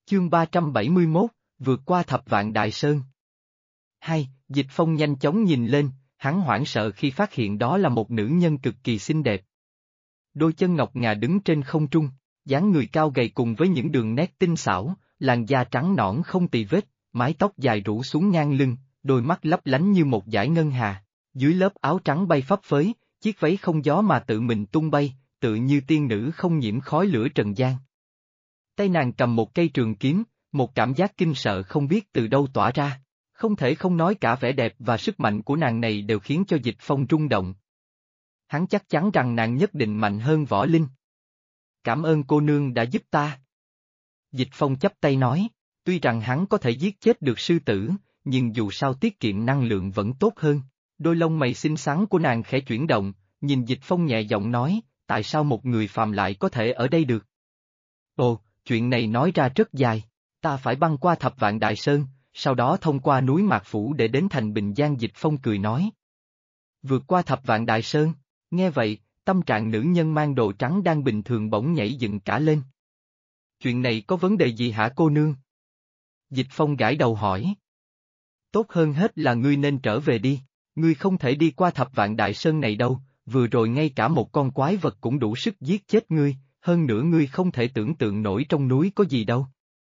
Chương 371, vượt qua thập vạn đại sơn. Hai, Dịch Phong nhanh chóng nhìn lên, hắn hoảng sợ khi phát hiện đó là một nữ nhân cực kỳ xinh đẹp. Đôi chân ngọc ngà đứng trên không trung, dáng người cao gầy cùng với những đường nét tinh xảo, làn da trắng nõn không tì vết, mái tóc dài rủ xuống ngang lưng, đôi mắt lấp lánh như một dải ngân hà. Dưới lớp áo trắng bay phấp phới, chiếc váy không gió mà tự mình tung bay, tự như tiên nữ không nhiễm khói lửa trần gian. Tay nàng cầm một cây trường kiếm, một cảm giác kinh sợ không biết từ đâu tỏa ra. Không thể không nói cả vẻ đẹp và sức mạnh của nàng này đều khiến cho Dịch Phong rung động. Hắn chắc chắn rằng nàng nhất định mạnh hơn Võ Linh. Cảm ơn cô nương đã giúp ta. Dịch Phong chắp tay nói, tuy rằng hắn có thể giết chết được sư tử, nhưng dù sao tiết kiệm năng lượng vẫn tốt hơn. Đôi lông mày xinh xắn của nàng khẽ chuyển động, nhìn Dịch Phong nhẹ giọng nói, tại sao một người phàm lại có thể ở đây được? Ồ, chuyện này nói ra rất dài, ta phải băng qua thập vạn đại sơn, sau đó thông qua núi Mạc Phủ để đến thành Bình Giang. Dịch Phong cười nói. Vượt qua thập vạn đại sơn, nghe vậy, tâm trạng nữ nhân mang đồ trắng đang bình thường bỗng nhảy dựng cả lên. Chuyện này có vấn đề gì hả cô nương? Dịch Phong gãi đầu hỏi. Tốt hơn hết là ngươi nên trở về đi, ngươi không thể đi qua thập vạn đại sơn này đâu, vừa rồi ngay cả một con quái vật cũng đủ sức giết chết ngươi, hơn nữa ngươi không thể tưởng tượng nổi trong núi có gì đâu.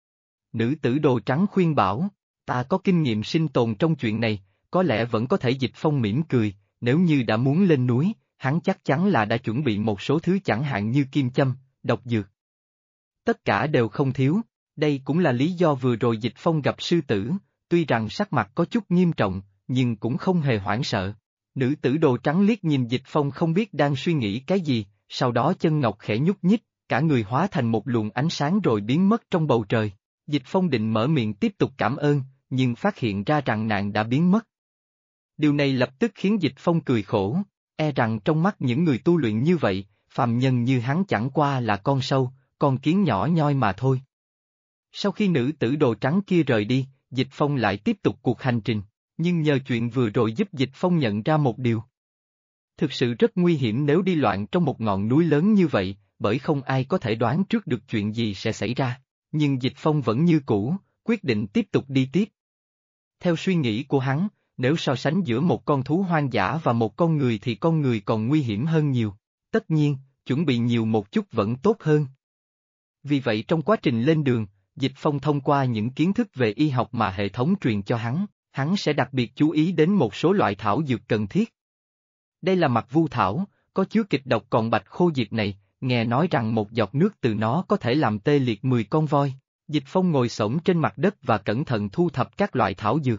Nữ tử đồ trắng khuyên bảo, ta có kinh nghiệm sinh tồn trong chuyện này, có lẽ vẫn có thể. Dịch Phong mỉm cười, nếu như đã muốn lên núi, hắn chắc chắn là đã chuẩn bị một số thứ chẳng hạn như kim châm, độc dược. Tất cả đều không thiếu, đây cũng là lý do vừa rồi Dịch Phong gặp sư tử, tuy rằng sắc mặt có chút nghiêm trọng, nhưng cũng không hề hoảng sợ. Nữ tử đồ trắng liếc nhìn Dịch Phong không biết đang suy nghĩ cái gì, sau đó chân ngọc khẽ nhúc nhích, cả người hóa thành một luồng ánh sáng rồi biến mất trong bầu trời. Dịch Phong định mở miệng tiếp tục cảm ơn, nhưng phát hiện ra rằng nàng đã biến mất. Điều này lập tức khiến Dịch Phong cười khổ, e rằng trong mắt những người tu luyện như vậy, phàm nhân như hắn chẳng qua là con sâu, con kiến nhỏ nhoi mà thôi. Sau khi nữ tử đồ trắng kia rời đi, Dịch Phong lại tiếp tục cuộc hành trình, nhưng nhờ chuyện vừa rồi giúp Dịch Phong nhận ra một điều. Thực sự rất nguy hiểm nếu đi loạn trong một ngọn núi lớn như vậy, bởi không ai có thể đoán trước được chuyện gì sẽ xảy ra, nhưng Dịch Phong vẫn như cũ, quyết định tiếp tục đi tiếp. Theo suy nghĩ của hắn, nếu so sánh giữa một con thú hoang dã và một con người thì con người còn nguy hiểm hơn nhiều, tất nhiên, chuẩn bị nhiều một chút vẫn tốt hơn. Vì vậy trong quá trình lên đường, Dịch Phong thông qua những kiến thức về y học mà hệ thống truyền cho hắn sẽ đặc biệt chú ý đến một số loại thảo dược cần thiết. Đây là mật vu thảo, có chứa kịch độc, còn bạch khô diệp này, nghe nói rằng một giọt nước từ nó có thể làm tê liệt 10 con voi. Dịch Phong ngồi xổm trên mặt đất và cẩn thận thu thập các loại thảo dược.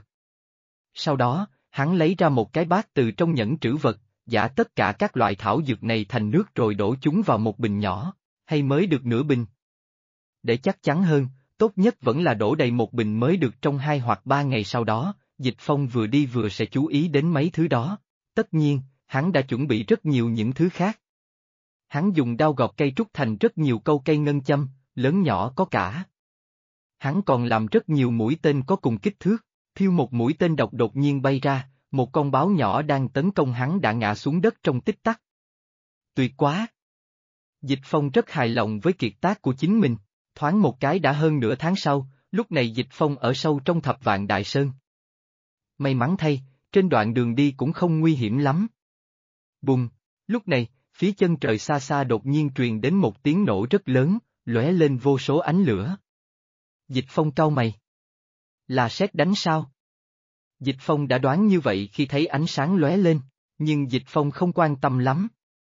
Sau đó, hắn lấy ra một cái bát từ trong nhẫn trữ vật, giã tất cả các loại thảo dược này thành nước rồi đổ chúng vào một bình nhỏ, hay mới được nửa bình. Để chắc chắn hơn, tốt nhất vẫn là đổ đầy một bình mới được. Trong 2 hoặc 3 ngày sau đó, Dịch Phong vừa đi vừa sẽ chú ý đến mấy thứ đó. Tất nhiên, hắn đã chuẩn bị rất nhiều những thứ khác. Hắn dùng dao gọt cây trúc thành rất nhiều câu cây ngân châm, lớn nhỏ có cả. Hắn còn làm rất nhiều mũi tên có cùng kích thước, thiêu một mũi tên độc đột nhiên bay ra, một con báo nhỏ đang tấn công hắn đã ngã xuống đất trong tích tắc. Tuyệt quá! Dịch Phong rất hài lòng với kiệt tác của chính mình, thoáng một cái đã hơn nửa tháng sau, lúc này Dịch Phong ở sâu trong thập vạn đại sơn. May mắn thay, trên đoạn đường đi cũng không nguy hiểm lắm. Bùng! Lúc này, phía chân trời xa xa đột nhiên truyền đến một tiếng nổ rất lớn, lóe lên vô số ánh lửa. Dịch Phong cau mày. Là sét đánh sao? Dịch Phong đã đoán như vậy khi thấy ánh sáng lóe lên, nhưng Dịch Phong không quan tâm lắm.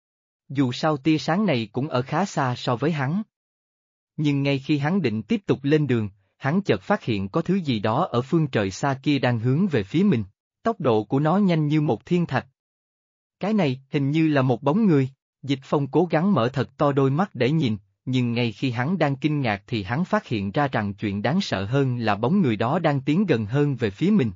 Dù sao tia sáng này cũng ở khá xa so với hắn. Nhưng ngay khi hắn định tiếp tục lên đường, hắn chợt phát hiện có thứ gì đó ở phương trời xa kia đang hướng về phía mình, tốc độ của nó nhanh như một thiên thạch. Cái này hình như là một bóng người. Dịch Phong cố gắng mở thật to đôi mắt để nhìn, nhưng ngay khi hắn đang kinh ngạc thì hắn phát hiện ra rằng chuyện đáng sợ hơn là bóng người đó đang tiến gần hơn về phía mình.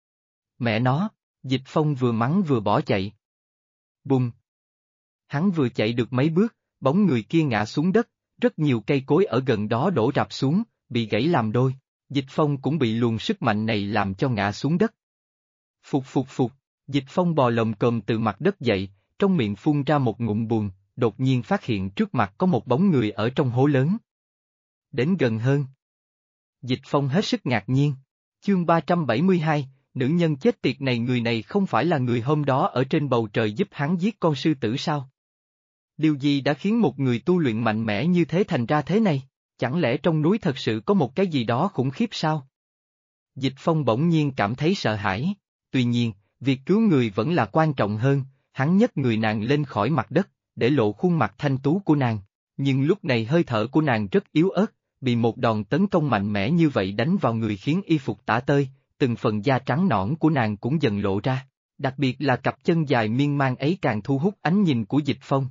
Mẹ nó! Dịch Phong vừa mắng vừa bỏ chạy. Bùng! Hắn vừa chạy được mấy bước, bóng người kia ngã xuống đất, rất nhiều cây cối ở gần đó đổ rạp xuống, bị gãy làm đôi. Dịch Phong cũng bị luồng sức mạnh này làm cho ngã xuống đất. Phục phục phục! Dịch Phong bò lồm cồm từ mặt đất dậy, trong miệng phun ra một ngụm bùn, đột nhiên phát hiện trước mặt có một bóng người ở trong hố lớn. Đến gần hơn. Dịch Phong hết sức ngạc nhiên. Chương 372, nữ nhân chết tiệt này, người này không phải là người hôm đó ở trên bầu trời giúp hắn giết con sư tử sao? Điều gì đã khiến một người tu luyện mạnh mẽ như thế thành ra thế này? Chẳng lẽ trong núi thật sự có một cái gì đó khủng khiếp sao? Dịch Phong bỗng nhiên cảm thấy sợ hãi. Tuy nhiên, việc cứu người vẫn là quan trọng hơn. Hắn nhấc người nàng lên khỏi mặt đất, để lộ khuôn mặt thanh tú của nàng. Nhưng lúc này hơi thở của nàng rất yếu ớt, bị một đòn tấn công mạnh mẽ như vậy đánh vào người khiến y phục tả tơi, từng phần da trắng nõn của nàng cũng dần lộ ra. Đặc biệt là cặp chân dài miên man ấy càng thu hút ánh nhìn của Dịch Phong.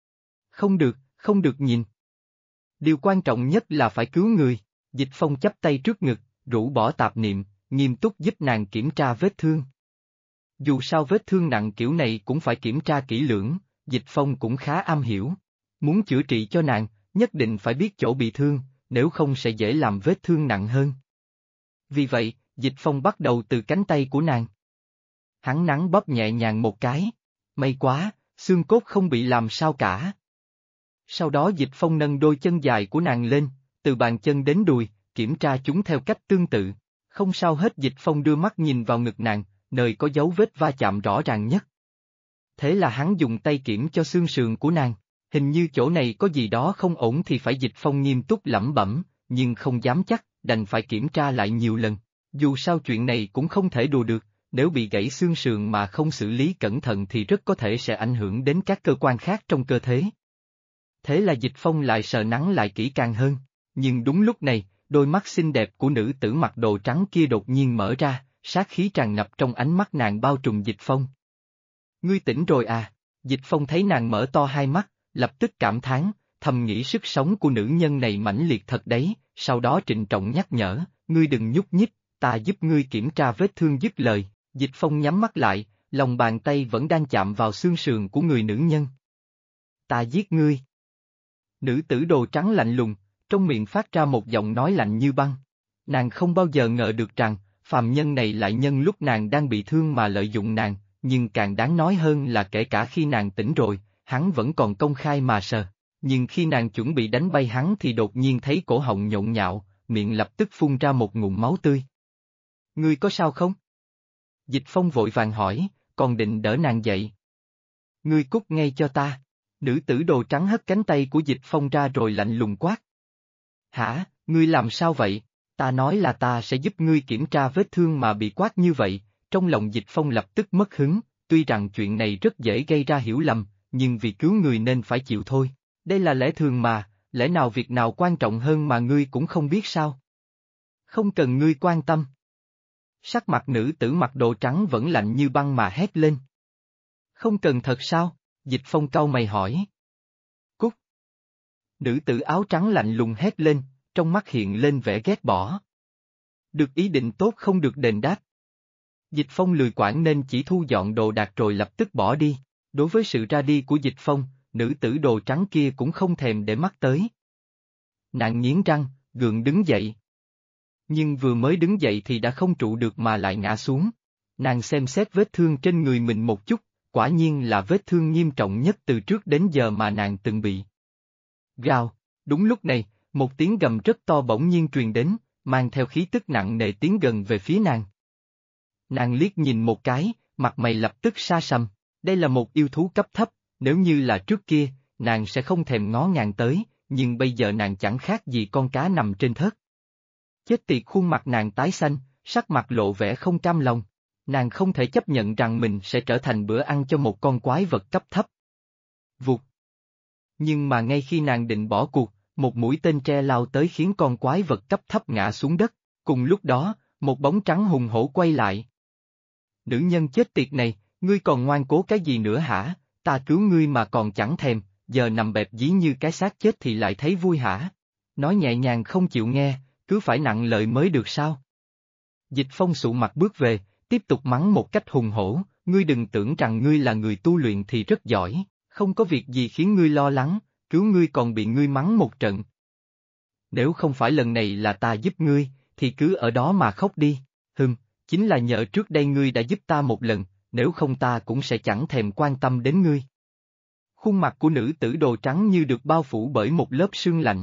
Không được nhìn. Điều quan trọng nhất là phải cứu người. Dịch Phong chắp tay trước ngực, rũ bỏ tạp niệm, nghiêm túc giúp nàng kiểm tra vết thương. Dù sao vết thương nặng kiểu này cũng phải kiểm tra kỹ lưỡng, Dịch Phong cũng khá am hiểu. Muốn chữa trị cho nàng, nhất định phải biết chỗ bị thương, nếu không sẽ dễ làm vết thương nặng hơn. Vì vậy, Dịch Phong bắt đầu từ cánh tay của nàng. Hắn nắn bóp nhẹ nhàng một cái. May quá, xương cốt không bị làm sao cả. Sau đó Dịch Phong nâng đôi chân dài của nàng lên, từ bàn chân đến đùi, kiểm tra chúng theo cách tương tự. Không sao hết. Dịch Phong đưa mắt nhìn vào ngực nàng, nơi có dấu vết va chạm rõ ràng nhất. Thế là hắn dùng tay kiểm cho xương sườn của nàng. Hình như chỗ này có gì đó không ổn thì phải. Dịch Phong nghiêm túc lẩm bẩm, nhưng không dám chắc, đành phải kiểm tra lại nhiều lần. Dù sao chuyện này cũng không thể đùa được, nếu bị gãy xương sườn mà không xử lý cẩn thận thì rất có thể sẽ ảnh hưởng đến các cơ quan khác trong cơ thể. Thế là Dịch Phong lại sờ nắn lại kỹ càng hơn, nhưng đúng lúc này, đôi mắt xinh đẹp của nữ tử mặc đồ trắng kia đột nhiên mở ra, sát khí tràn ngập trong ánh mắt nàng bao trùm Dịch Phong. Ngươi tỉnh rồi à? Dịch Phong thấy nàng mở to hai mắt, lập tức cảm thán, thầm nghĩ sức sống của nữ nhân này mãnh liệt thật đấy, sau đó trịnh trọng nhắc nhở, ngươi đừng nhúc nhích, ta giúp ngươi kiểm tra vết thương. Dứt lời, Dịch Phong nhắm mắt lại, lòng bàn tay vẫn đang chạm vào xương sườn của người nữ nhân. Ta giết ngươi. Nữ tử đồ trắng lạnh lùng, trong miệng phát ra một giọng nói lạnh như băng. Nàng không bao giờ ngờ được rằng, phàm nhân này lại nhân lúc nàng đang bị thương mà lợi dụng nàng, nhưng càng đáng nói hơn là kể cả khi nàng tỉnh rồi, hắn vẫn còn công khai mà sờ. Nhưng khi nàng chuẩn bị đánh bay hắn thì đột nhiên thấy cổ họng nhộn nhạo, miệng lập tức phun ra một ngụm máu tươi. Ngươi có sao không? Dịch Phong vội vàng hỏi, còn định đỡ nàng dậy. Ngươi cút ngay cho ta. Nữ tử đồ trắng hất cánh tay của Dịch Phong ra rồi lạnh lùng quát. Hả, ngươi làm sao vậy? Ta nói là ta sẽ giúp ngươi kiểm tra vết thương mà bị quát như vậy. Trong lòng Dịch Phong lập tức mất hứng, tuy rằng chuyện này rất dễ gây ra hiểu lầm, nhưng vì cứu người nên phải chịu thôi. Đây là lẽ thường mà, lẽ nào việc nào quan trọng hơn mà ngươi cũng không biết sao? Không cần ngươi quan tâm. Sắc mặt nữ tử mặc đồ trắng vẫn lạnh như băng mà hét lên. Không cần thật sao? Dịch Phong cau mày hỏi. Cút. Nữ tử áo trắng lạnh lùng hét lên, trong mắt hiện lên vẻ ghét bỏ. Được ý định tốt không được đền đáp. Dịch Phong lười quản nên chỉ thu dọn đồ đạc rồi lập tức bỏ đi. Đối với sự ra đi của Dịch Phong, nữ tử đồ trắng kia cũng không thèm để mắt tới. Nàng nghiến răng, gượng đứng dậy. Nhưng vừa mới đứng dậy thì đã không trụ được mà lại ngã xuống. Nàng xem xét vết thương trên người mình một chút, quả nhiên là vết thương nghiêm trọng nhất từ trước đến giờ mà nàng từng bị. Gào, đúng lúc này, một tiếng gầm rất to bỗng nhiên truyền đến, mang theo khí tức nặng nề tiến gần về phía nàng. Nàng liếc nhìn một cái, mặt mày lập tức sa sầm, đây là một yêu thú cấp thấp, nếu như là trước kia, nàng sẽ không thèm ngó ngàng tới, nhưng bây giờ nàng chẳng khác gì con cá nằm trên thớt. Chết tiệt, khuôn mặt nàng tái xanh, sắc mặt lộ vẻ không cam lòng. Nàng không thể chấp nhận rằng mình sẽ trở thành bữa ăn cho một con quái vật cấp thấp. Vụt. Nhưng mà ngay khi nàng định bỏ cuộc, một mũi tên tre lao tới khiến con quái vật cấp thấp ngã xuống đất, cùng lúc đó, một bóng trắng hùng hổ quay lại. Nữ nhân chết tiệt này, ngươi còn ngoan cố cái gì nữa hả? Ta cứu ngươi mà còn chẳng thèm, giờ nằm bẹp dí như cái xác chết thì lại thấy vui hả? Nói nhẹ nhàng không chịu nghe, cứ phải nặng lời mới được sao? Dịch Phong sụ mặt bước về, tiếp tục mắng một cách hùng hổ, ngươi đừng tưởng rằng ngươi là người tu luyện thì rất giỏi, không có việc gì khiến ngươi lo lắng, cứu ngươi còn bị ngươi mắng một trận. Nếu không phải lần này là ta giúp ngươi, thì cứ ở đó mà khóc đi, chính là nhờ trước đây ngươi đã giúp ta một lần, nếu không ta cũng sẽ chẳng thèm quan tâm đến ngươi. Khuôn mặt của nữ tử đồ trắng như được bao phủ bởi một lớp sương lạnh.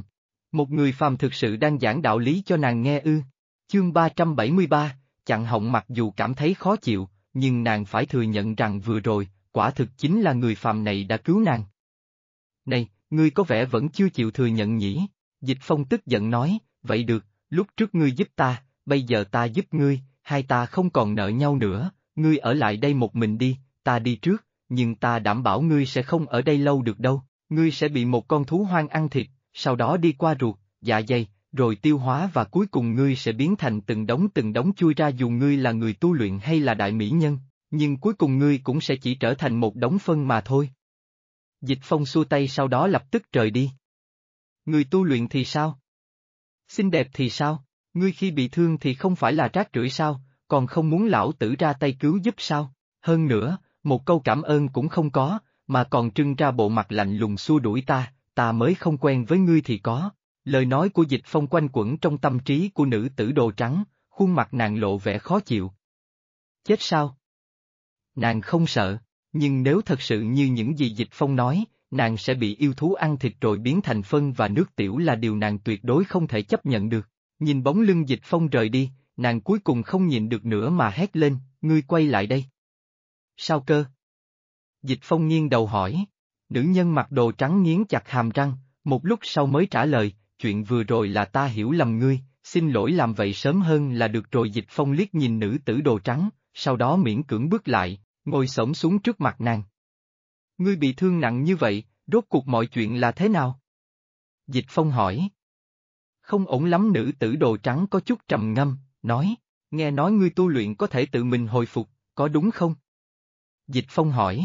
Một người phàm thực sự đang giảng đạo lý cho nàng nghe ư? Chương 373, chặn họng mặc dù cảm thấy khó chịu, nhưng nàng phải thừa nhận rằng vừa rồi, quả thực chính là người phàm này đã cứu nàng. Này, ngươi có vẻ vẫn chưa chịu thừa nhận nhỉ? Dịch Phong tức giận nói, vậy được, lúc trước ngươi giúp ta, bây giờ ta giúp ngươi, hai ta không còn nợ nhau nữa, ngươi ở lại đây một mình đi, ta đi trước, nhưng ta đảm bảo ngươi sẽ không ở đây lâu được đâu, ngươi sẽ bị một con thú hoang ăn thịt, sau đó đi qua ruột, dạ dày, rồi tiêu hóa và cuối cùng ngươi sẽ biến thành từng đống chui ra dù ngươi là người tu luyện hay là đại mỹ nhân, nhưng cuối cùng ngươi cũng sẽ chỉ trở thành một đống phân mà thôi. Dịch Phong xua tay sau đó lập tức rời đi. Người tu luyện thì sao? Xinh đẹp thì sao? Ngươi khi bị thương thì không phải là rác rưởi sao, còn không muốn lão tử ra tay cứu giúp sao? Hơn nữa, một câu cảm ơn cũng không có, mà còn trưng ra bộ mặt lạnh lùng xua đuổi ta mới không quen với ngươi thì có. Lời nói của Dịch Phong quanh quẩn trong tâm trí của nữ tử đồ trắng, khuôn mặt nàng lộ vẻ khó chịu. Chết sao? Nàng không sợ, nhưng nếu thật sự như những gì Dịch Phong nói, nàng sẽ bị yêu thú ăn thịt rồi biến thành phân và nước tiểu là điều nàng tuyệt đối không thể chấp nhận được. Nhìn bóng lưng Dịch Phong rời đi, nàng cuối cùng không nhịn được nữa mà hét lên, ngươi quay lại đây. Sao cơ? Dịch Phong nghiêng đầu hỏi. Nữ nhân mặc đồ trắng nghiến chặt hàm răng, một lúc sau mới trả lời, chuyện vừa rồi là ta hiểu lầm ngươi, xin lỗi làm vậy sớm hơn là được rồi. Dịch Phong liếc nhìn nữ tử đồ trắng, sau đó miễn cưỡng bước lại, ngồi xổm xuống trước mặt nàng. Ngươi bị thương nặng như vậy, rốt cuộc mọi chuyện là thế nào? Dịch Phong hỏi. Không ổn lắm. Nữ tử đồ trắng có chút trầm ngâm, nói, nghe nói ngươi tu luyện có thể tự mình hồi phục, có đúng không? Dịch Phong hỏi.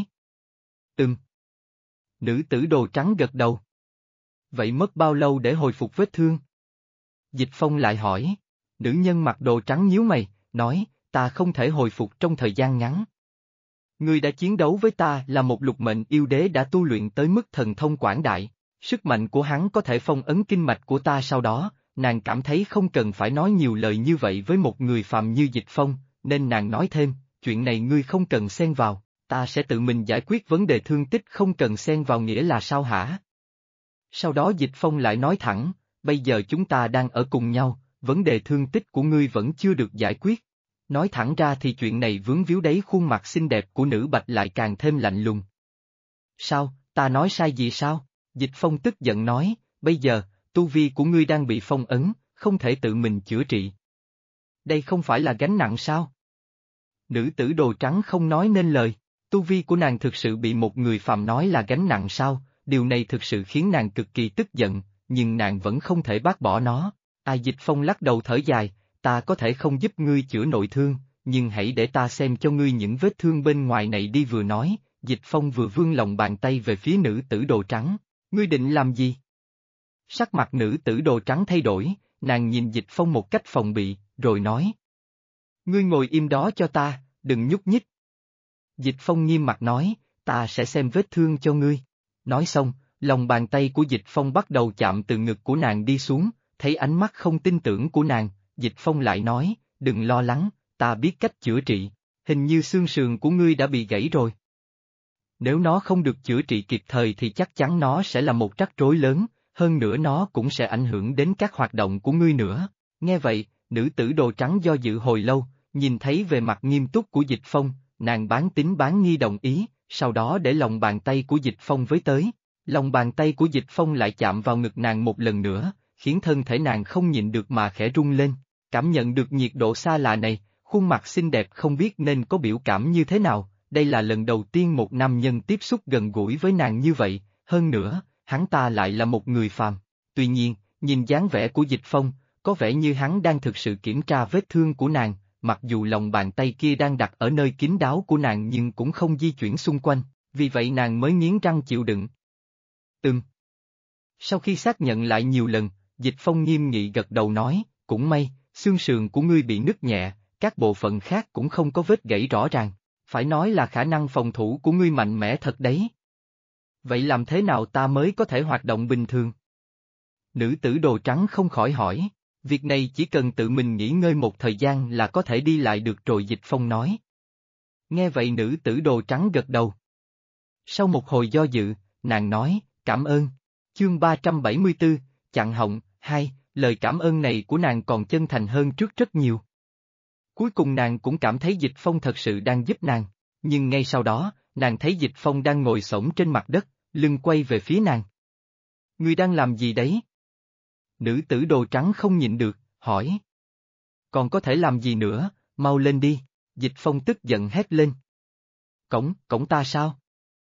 Nữ tử đồ trắng gật đầu. Vậy mất bao lâu để hồi phục vết thương? Dịch Phong lại hỏi. Nữ nhân mặc đồ trắng nhíu mày, nói, ta không thể hồi phục trong thời gian ngắn. Ngươi đã chiến đấu với ta là một lục mệnh yêu đế đã tu luyện tới mức thần thông quảng đại, sức mạnh của hắn có thể phong ấn kinh mạch của ta. Sau đó, nàng cảm thấy không cần phải nói nhiều lời như vậy với một người phàm như Dịch Phong, nên nàng nói thêm, chuyện này ngươi không cần xen vào, ta sẽ tự mình giải quyết vấn đề thương tích. Không cần xen vào nghĩa là sao hả? Sau đó Dịch Phong lại nói thẳng, bây giờ chúng ta đang ở cùng nhau, vấn đề thương tích của ngươi vẫn chưa được giải quyết. Nói thẳng ra thì chuyện này vướng víu đấy. Khuôn mặt xinh đẹp của nữ bạch lại càng thêm lạnh lùng. Sao, ta nói sai gì sao? Dịch Phong tức giận nói, bây giờ, tu vi của ngươi đang bị phong ấn, không thể tự mình chữa trị. Đây không phải là gánh nặng sao? Nữ tử đồ trắng không nói nên lời, tu vi của nàng thực sự bị một người phàm nói là gánh nặng sao? Điều này thực sự khiến nàng cực kỳ tức giận, nhưng nàng vẫn không thể bác bỏ nó. Dịch Phong lắc đầu thở dài, ta có thể không giúp ngươi chữa nội thương, nhưng hãy để ta xem cho ngươi những vết thương bên ngoài này đi. Vừa nói, Dịch Phong vừa vươn lòng bàn tay về phía nữ tử đồ trắng, ngươi định làm gì? Sắc mặt nữ tử đồ trắng thay đổi, nàng nhìn Dịch Phong một cách phòng bị, rồi nói. Ngươi ngồi im đó cho ta, đừng nhúc nhích. Dịch Phong nghiêm mặt nói, ta sẽ xem vết thương cho ngươi. Nói xong, lòng bàn tay của Dịch Phong bắt đầu chạm từ ngực của nàng đi xuống, thấy ánh mắt không tin tưởng của nàng, Dịch Phong lại nói, đừng lo lắng, ta biết cách chữa trị, hình như xương sườn của ngươi đã bị gãy rồi. Nếu nó không được chữa trị kịp thời thì chắc chắn nó sẽ là một rắc rối lớn, hơn nữa nó cũng sẽ ảnh hưởng đến các hoạt động của ngươi nữa. Nghe vậy, nữ tử đồ trắng do dự hồi lâu, nhìn thấy về mặt nghiêm túc của Dịch Phong, nàng bán tín bán nghi đồng ý, sau đó để lòng bàn tay của Dịch Phong với tới. Lòng bàn tay của Dịch Phong lại chạm vào ngực nàng một lần nữa, khiến thân thể nàng không nhịn được mà khẽ rung lên. Cảm nhận được nhiệt độ xa lạ này, khuôn mặt xinh đẹp không biết nên có biểu cảm như thế nào. Đây là lần đầu tiên một nam nhân tiếp xúc gần gũi với nàng như vậy, hơn nữa, hắn ta lại là một người phàm. Tuy nhiên, nhìn dáng vẻ của Dịch Phong, có vẻ như hắn đang thực sự kiểm tra vết thương của nàng, mặc dù lòng bàn tay kia đang đặt ở nơi kín đáo của nàng nhưng cũng không di chuyển xung quanh, vì vậy nàng mới nghiến răng chịu đựng. Sau khi xác nhận lại nhiều lần, Dịch Phong nghiêm nghị gật đầu nói, cũng may, xương sườn của ngươi bị nứt nhẹ, các bộ phận khác cũng không có vết gãy rõ ràng, phải nói là khả năng phòng thủ của ngươi mạnh mẽ thật đấy. Vậy làm thế nào ta mới có thể hoạt động bình thường? Nữ tử đồ trắng không khỏi hỏi, việc này chỉ cần tự mình nghỉ ngơi một thời gian là có thể đi lại được rồi. Dịch Phong nói. Nghe vậy nữ tử đồ trắng gật đầu. Sau một hồi do dự, nàng nói, cảm ơn. Chương 374, chặn họng, Hai, lời cảm ơn này của nàng còn chân thành hơn trước rất nhiều. Cuối cùng nàng cũng cảm thấy Dịch Phong thật sự đang giúp nàng, nhưng ngay sau đó, nàng thấy Dịch Phong đang ngồi xổm trên mặt đất, lưng quay về phía nàng. Ngươi đang làm gì đấy? Nữ tử đồ trắng không nhịn được, hỏi. Còn có thể làm gì nữa, mau lên đi, Dịch Phong tức giận hét lên. Cổng ta sao?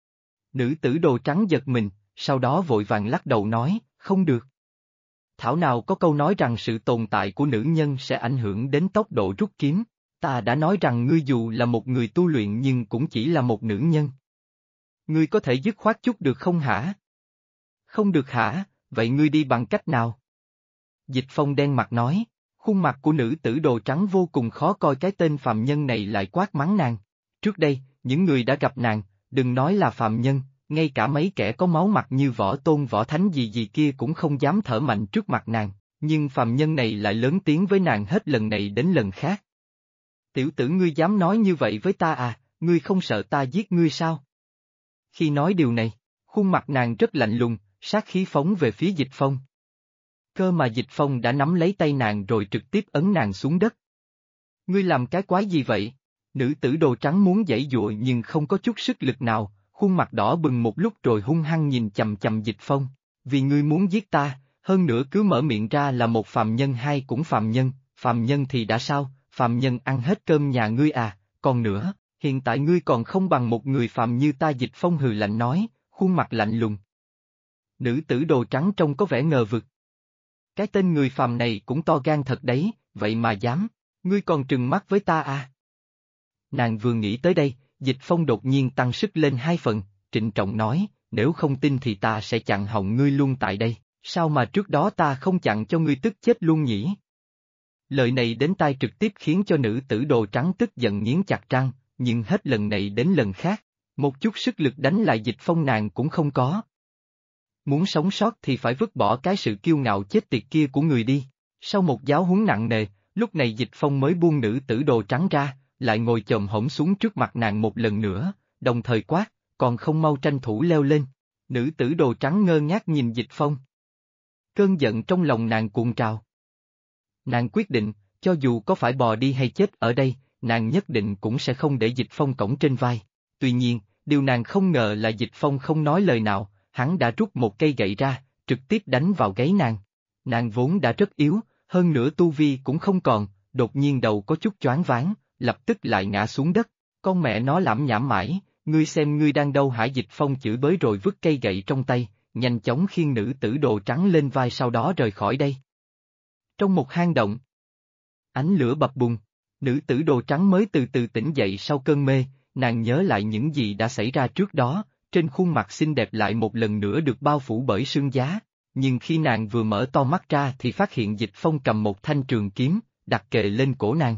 Nữ tử đồ trắng giật mình, sau đó vội vàng lắc đầu nói, không được. Thảo nào có câu nói rằng sự tồn tại của nữ nhân sẽ ảnh hưởng đến tốc độ rút kiếm, ta đã nói rằng ngươi dù là một người tu luyện nhưng cũng chỉ là một nữ nhân. Ngươi có thể dứt khoát chút được không hả? Không được hả, vậy ngươi đi bằng cách nào? Dịch Phong đen mặt nói, khuôn mặt của nữ tử đồ trắng vô cùng khó coi, cái tên phàm nhân này lại quát mắng nàng. Trước đây, những người đã gặp nàng, đừng nói là phàm nhân, ngay cả mấy kẻ có máu mặt như Võ Tôn Võ Thánh gì gì kia cũng không dám thở mạnh trước mặt nàng, nhưng phàm nhân này lại lớn tiếng với nàng hết lần này đến lần khác. Tiểu tử ngươi dám nói như vậy với ta à, ngươi không sợ ta giết ngươi sao? Khi nói điều này, khuôn mặt nàng rất lạnh lùng, sát khí phóng về phía Dịch Phong. Cơ mà Dịch Phong đã nắm lấy tay nàng rồi trực tiếp ấn nàng xuống đất. Ngươi làm cái quái gì vậy? Nữ tử đồ trắng muốn giãy giụa nhưng không có chút sức lực nào, khuôn mặt đỏ bừng một lúc rồi hung hăng nhìn chằm chằm Dịch Phong. Vì ngươi muốn giết ta, hơn nữa cứ mở miệng ra là một phàm nhân hay cũng phàm nhân thì đã sao, phàm nhân ăn hết cơm nhà ngươi à, còn nữa, hiện tại ngươi còn không bằng một người phàm như ta. Dịch Phong hừ lạnh nói, khuôn mặt lạnh lùng. Nữ tử đồ trắng trông có vẻ ngờ vực. Cái tên người phàm này cũng to gan thật đấy, vậy mà dám, ngươi còn trừng mắt với ta à? Nàng vừa nghĩ tới đây, Dịch Phong đột nhiên tăng sức lên 2 phần, trịnh trọng nói, nếu không tin thì ta sẽ chặn họng ngươi luôn tại đây, sao mà trước đó ta không chặn cho ngươi tức chết luôn nhỉ? Lời này đến tai trực tiếp khiến cho nữ tử đồ trắng tức giận nghiến chặt răng, nhưng hết lần này đến lần khác, một chút sức lực đánh lại Dịch Phong nàng cũng không có. Muốn sống sót thì phải vứt bỏ cái sự kiêu ngạo chết tiệt kia của người đi. Sau một giáo huấn nặng nề, lúc này Dịch Phong mới buông nữ tử đồ trắng ra, lại ngồi chồm hổm xuống trước mặt nàng một lần nữa, đồng thời quát, còn không mau tranh thủ leo lên. Nữ tử đồ trắng ngơ ngác nhìn Dịch Phong. Cơn giận trong lòng nàng cuộn trào. Nàng quyết định, cho dù có phải bò đi hay chết ở đây, nàng nhất định cũng sẽ không để Dịch Phong cõng trên vai. Tuy nhiên, điều nàng không ngờ là Dịch Phong không nói lời nào, hắn đã rút một cây gậy ra, trực tiếp đánh vào gáy nàng. Nàng vốn đã rất yếu, hơn nữa tu vi cũng không còn, đột nhiên đầu có chút choáng váng, lập tức lại ngã xuống đất. Con mẹ nó lảm nhảm mãi, ngươi xem ngươi đang đâu hả? Dịch Phong chửi bới rồi vứt cây gậy trong tay, nhanh chóng khiêng nữ tử đồ trắng lên vai sau đó rời khỏi đây. Trong một hang động, ánh lửa bập bùng, nữ tử đồ trắng mới từ từ tỉnh dậy sau cơn mê, nàng nhớ lại những gì đã xảy ra trước đó, trên khuôn mặt xinh đẹp lại một lần nữa được bao phủ bởi sương giá, nhưng khi nàng vừa mở to mắt ra thì phát hiện Dịch Phong cầm một thanh trường kiếm, đặt kề lên cổ nàng.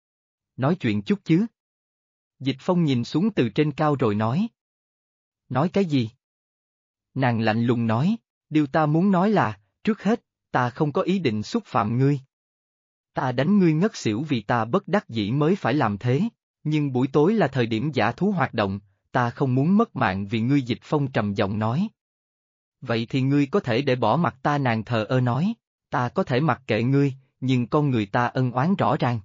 Nói chuyện chút chứ. Dịch Phong nhìn xuống từ trên cao rồi nói. Nói cái gì? Nàng lạnh lùng nói, điều ta muốn nói là, trước hết, ta không có ý định xúc phạm ngươi. Ta đánh ngươi ngất xỉu vì ta bất đắc dĩ mới phải làm thế, nhưng buổi tối là thời điểm dã thú hoạt động, ta không muốn mất mạng vì ngươi. Dịch Phong trầm giọng nói. Vậy thì ngươi có thể để bỏ mặc ta? Nàng thờ ơ nói, ta có thể mặc kệ ngươi, nhưng con người ta ân oán rõ ràng.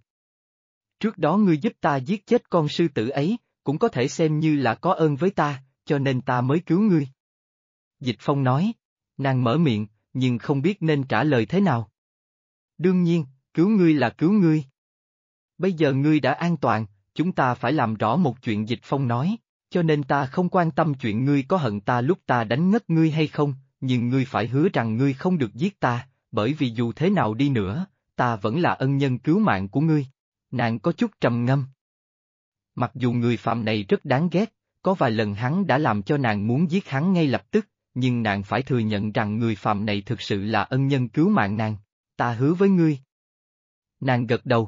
Trước đó ngươi giúp ta giết chết con sư tử ấy, cũng có thể xem như là có ơn với ta, cho nên ta mới cứu ngươi. Dịch Phong nói, nàng mở miệng, nhưng không biết nên trả lời thế nào. Đương nhiên, cứu ngươi là cứu ngươi. Bây giờ ngươi đã an toàn, chúng ta phải làm rõ một chuyện. Dịch Phong nói, cho nên ta không quan tâm chuyện ngươi có hận ta lúc ta đánh ngất ngươi hay không, nhưng ngươi phải hứa rằng ngươi không được giết ta, bởi vì dù thế nào đi nữa, ta vẫn là ân nhân cứu mạng của ngươi. Nàng có chút trầm ngâm. Mặc dù người phạm này rất đáng ghét, có vài lần hắn đã làm cho nàng muốn giết hắn ngay lập tức, nhưng nàng phải thừa nhận rằng người phạm này thực sự là ân nhân cứu mạng nàng. Ta hứa với ngươi. Nàng gật đầu.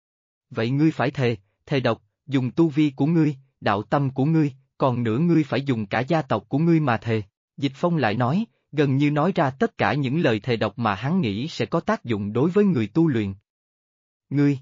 Vậy ngươi phải thề độc, dùng tu vi của ngươi, đạo tâm của ngươi, còn nữa ngươi phải dùng cả gia tộc của ngươi mà thề. Dịch Phong lại nói, gần như nói ra tất cả những lời thề độc mà hắn nghĩ sẽ có tác dụng đối với người tu luyện. Ngươi.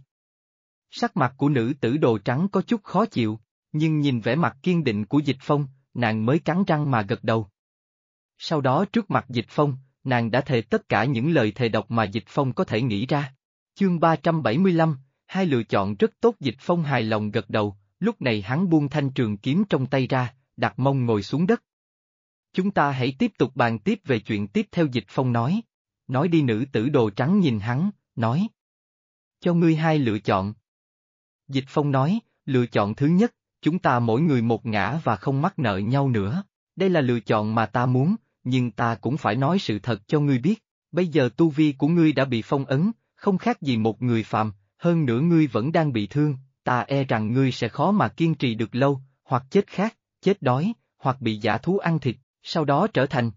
Sắc mặt của nữ tử đồ trắng có chút khó chịu, nhưng nhìn vẻ mặt kiên định của Dịch Phong, nàng mới cắn răng mà gật đầu. Sau đó trước mặt Dịch Phong, nàng đã thề tất cả những lời thề độc mà Dịch Phong có thể nghĩ ra. Chương 375, hai lựa chọn rất tốt. Dịch Phong hài lòng gật đầu, lúc này hắn buông thanh trường kiếm trong tay ra, đặt mông ngồi xuống đất. Chúng ta hãy tiếp tục bàn tiếp về chuyện tiếp theo. Dịch Phong nói. Nói đi. Nữ tử đồ trắng nhìn hắn, nói. Cho ngươi hai lựa chọn. Dịch Phong nói, lựa chọn thứ nhất, chúng ta mỗi người một ngã và không mắc nợ nhau nữa. Đây là lựa chọn mà ta muốn, nhưng ta cũng phải nói sự thật cho ngươi biết. Bây giờ tu vi của ngươi đã bị phong ấn, không khác gì một người phàm, hơn nữa ngươi vẫn đang bị thương, ta e rằng ngươi sẽ khó mà kiên trì được lâu, hoặc chết khát, chết đói, hoặc bị dã thú ăn thịt, sau đó trở thành.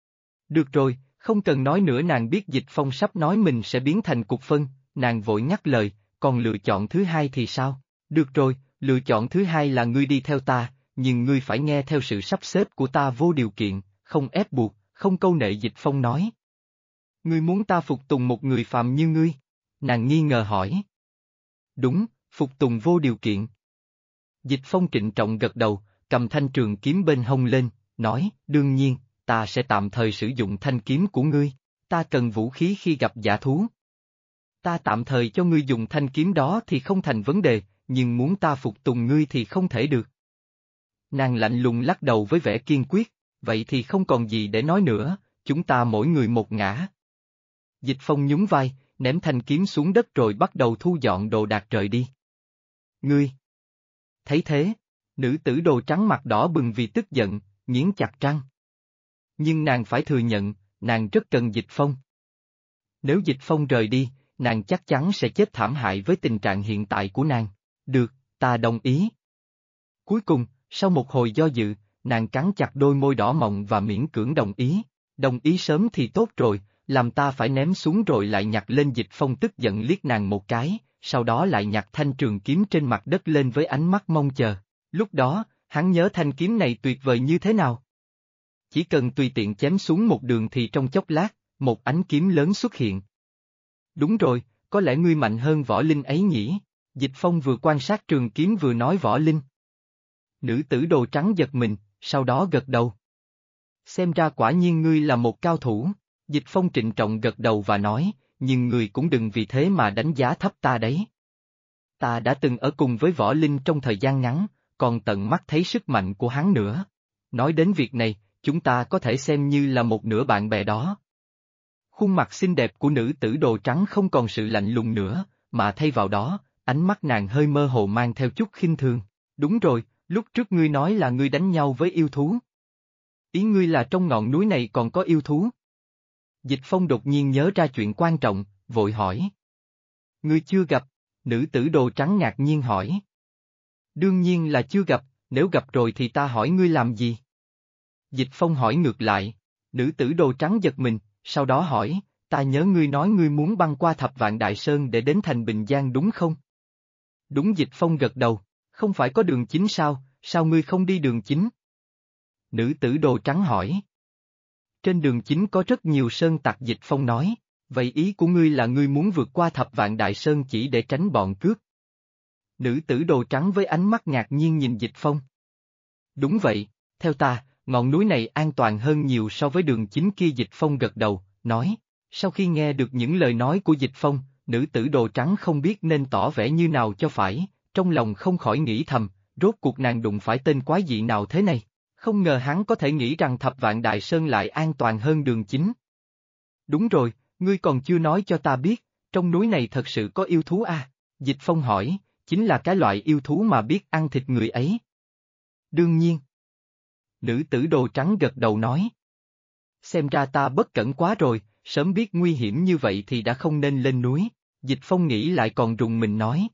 Được rồi, không cần nói nữa. Nàng biết Dịch Phong sắp nói mình sẽ biến thành cục phân, nàng vội ngắt lời, còn lựa chọn thứ hai thì sao? Được rồi, lựa chọn thứ hai là ngươi đi theo ta, nhưng ngươi phải nghe theo sự sắp xếp của ta vô điều kiện, không ép buộc, không câu nệ. Dịch Phong nói. Ngươi muốn ta phục tùng một người phàm như ngươi? Nàng nghi ngờ hỏi. Đúng, phục tùng vô điều kiện. Dịch Phong trịnh trọng gật đầu, cầm thanh trường kiếm bên hông lên, nói, đương nhiên, ta sẽ tạm thời sử dụng thanh kiếm của ngươi, ta cần vũ khí khi gặp dã thú. Ta tạm thời cho ngươi dùng thanh kiếm đó thì không thành vấn đề, nhưng muốn ta phục tùng ngươi thì không thể được. Nàng lạnh lùng lắc đầu với vẻ kiên quyết, vậy thì không còn gì để nói nữa, chúng ta mỗi người một ngã. Dịch Phong nhún vai, ném thanh kiếm xuống đất rồi bắt đầu thu dọn đồ đạc rời đi. Ngươi! Thấy thế, nữ tử đồ trắng mặt đỏ bừng vì tức giận, nghiến chặt răng. Nhưng nàng phải thừa nhận, nàng rất cần Dịch Phong. Nếu Dịch Phong rời đi, nàng chắc chắn sẽ chết thảm hại với tình trạng hiện tại của nàng. Được, ta đồng ý. Cuối cùng, sau một hồi do dự, nàng cắn chặt đôi môi đỏ mọng và miễn cưỡng đồng ý. Đồng ý sớm thì tốt rồi, làm ta phải ném xuống rồi lại nhặt lên. Dịch Phong tức giận liếc nàng một cái, sau đó lại nhặt thanh trường kiếm trên mặt đất lên với ánh mắt mong chờ. Lúc đó, hắn nhớ thanh kiếm này tuyệt vời như thế nào. Chỉ cần tùy tiện chém xuống một đường thì trong chốc lát, một ánh kiếm lớn xuất hiện. Đúng rồi, có lẽ ngươi mạnh hơn võ linh ấy nhỉ? Dịch Phong vừa quan sát trường kiếm vừa nói võ linh. Nữ tử đồ trắng giật mình, sau đó gật đầu. Xem ra quả nhiên ngươi là một cao thủ. Dịch Phong trịnh trọng gật đầu và nói, nhưng ngươi cũng đừng vì thế mà đánh giá thấp ta đấy. Ta đã từng ở cùng với võ linh trong thời gian ngắn, còn tận mắt thấy sức mạnh của hắn nữa. Nói đến việc này, chúng ta có thể xem như là một nửa bạn bè đó. Khuôn mặt xinh đẹp của nữ tử đồ trắng không còn sự lạnh lùng nữa, mà thay vào đó, ánh mắt nàng hơi mơ hồ mang theo chút khinh thường. Đúng rồi, lúc trước ngươi nói là ngươi đánh nhau với yêu thú. Ý ngươi là trong ngọn núi này còn có yêu thú? Dịch Phong đột nhiên nhớ ra chuyện quan trọng, vội hỏi. Ngươi chưa gặp? Nữ tử đồ trắng ngạc nhiên hỏi. Đương nhiên là chưa gặp, nếu gặp rồi thì ta hỏi ngươi làm gì? Dịch Phong hỏi ngược lại, nữ tử đồ trắng giật mình, sau đó hỏi, ta nhớ ngươi nói ngươi muốn băng qua Thập Vạn Đại Sơn để đến thành Bình Giang đúng không? Đúng. Dịch Phong gật đầu, không phải có đường chính sao ngươi không đi đường chính? Nữ tử đồ trắng hỏi. Trên đường chính có rất nhiều sơn tặc. Dịch Phong nói, vậy ý của ngươi là ngươi muốn vượt qua Thập Vạn Đại Sơn chỉ để tránh bọn cướp? Nữ tử đồ trắng với ánh mắt ngạc nhiên nhìn Dịch Phong. Đúng vậy, theo ta, ngọn núi này an toàn hơn nhiều so với đường chính kia. Dịch Phong gật đầu, nói. Sau khi nghe được những lời nói của Dịch Phong, nữ tử đồ trắng không biết nên tỏ vẻ như nào cho phải, trong lòng không khỏi nghĩ thầm, rốt cuộc nàng đụng phải tên quái dị nào thế này. Không ngờ hắn có thể nghĩ rằng Thập Vạn Đại Sơn lại an toàn hơn đường chính. Đúng rồi, ngươi còn chưa nói cho ta biết, trong núi này thật sự có yêu thú à? Dịch Phong hỏi, chính là cái loại yêu thú mà biết ăn thịt người ấy. Đương nhiên. Nữ tử đồ trắng gật đầu nói. Xem ra ta bất cẩn quá rồi, sớm biết nguy hiểm như vậy thì đã không nên lên núi. Dịch Phong nghĩ lại còn rùng mình nói.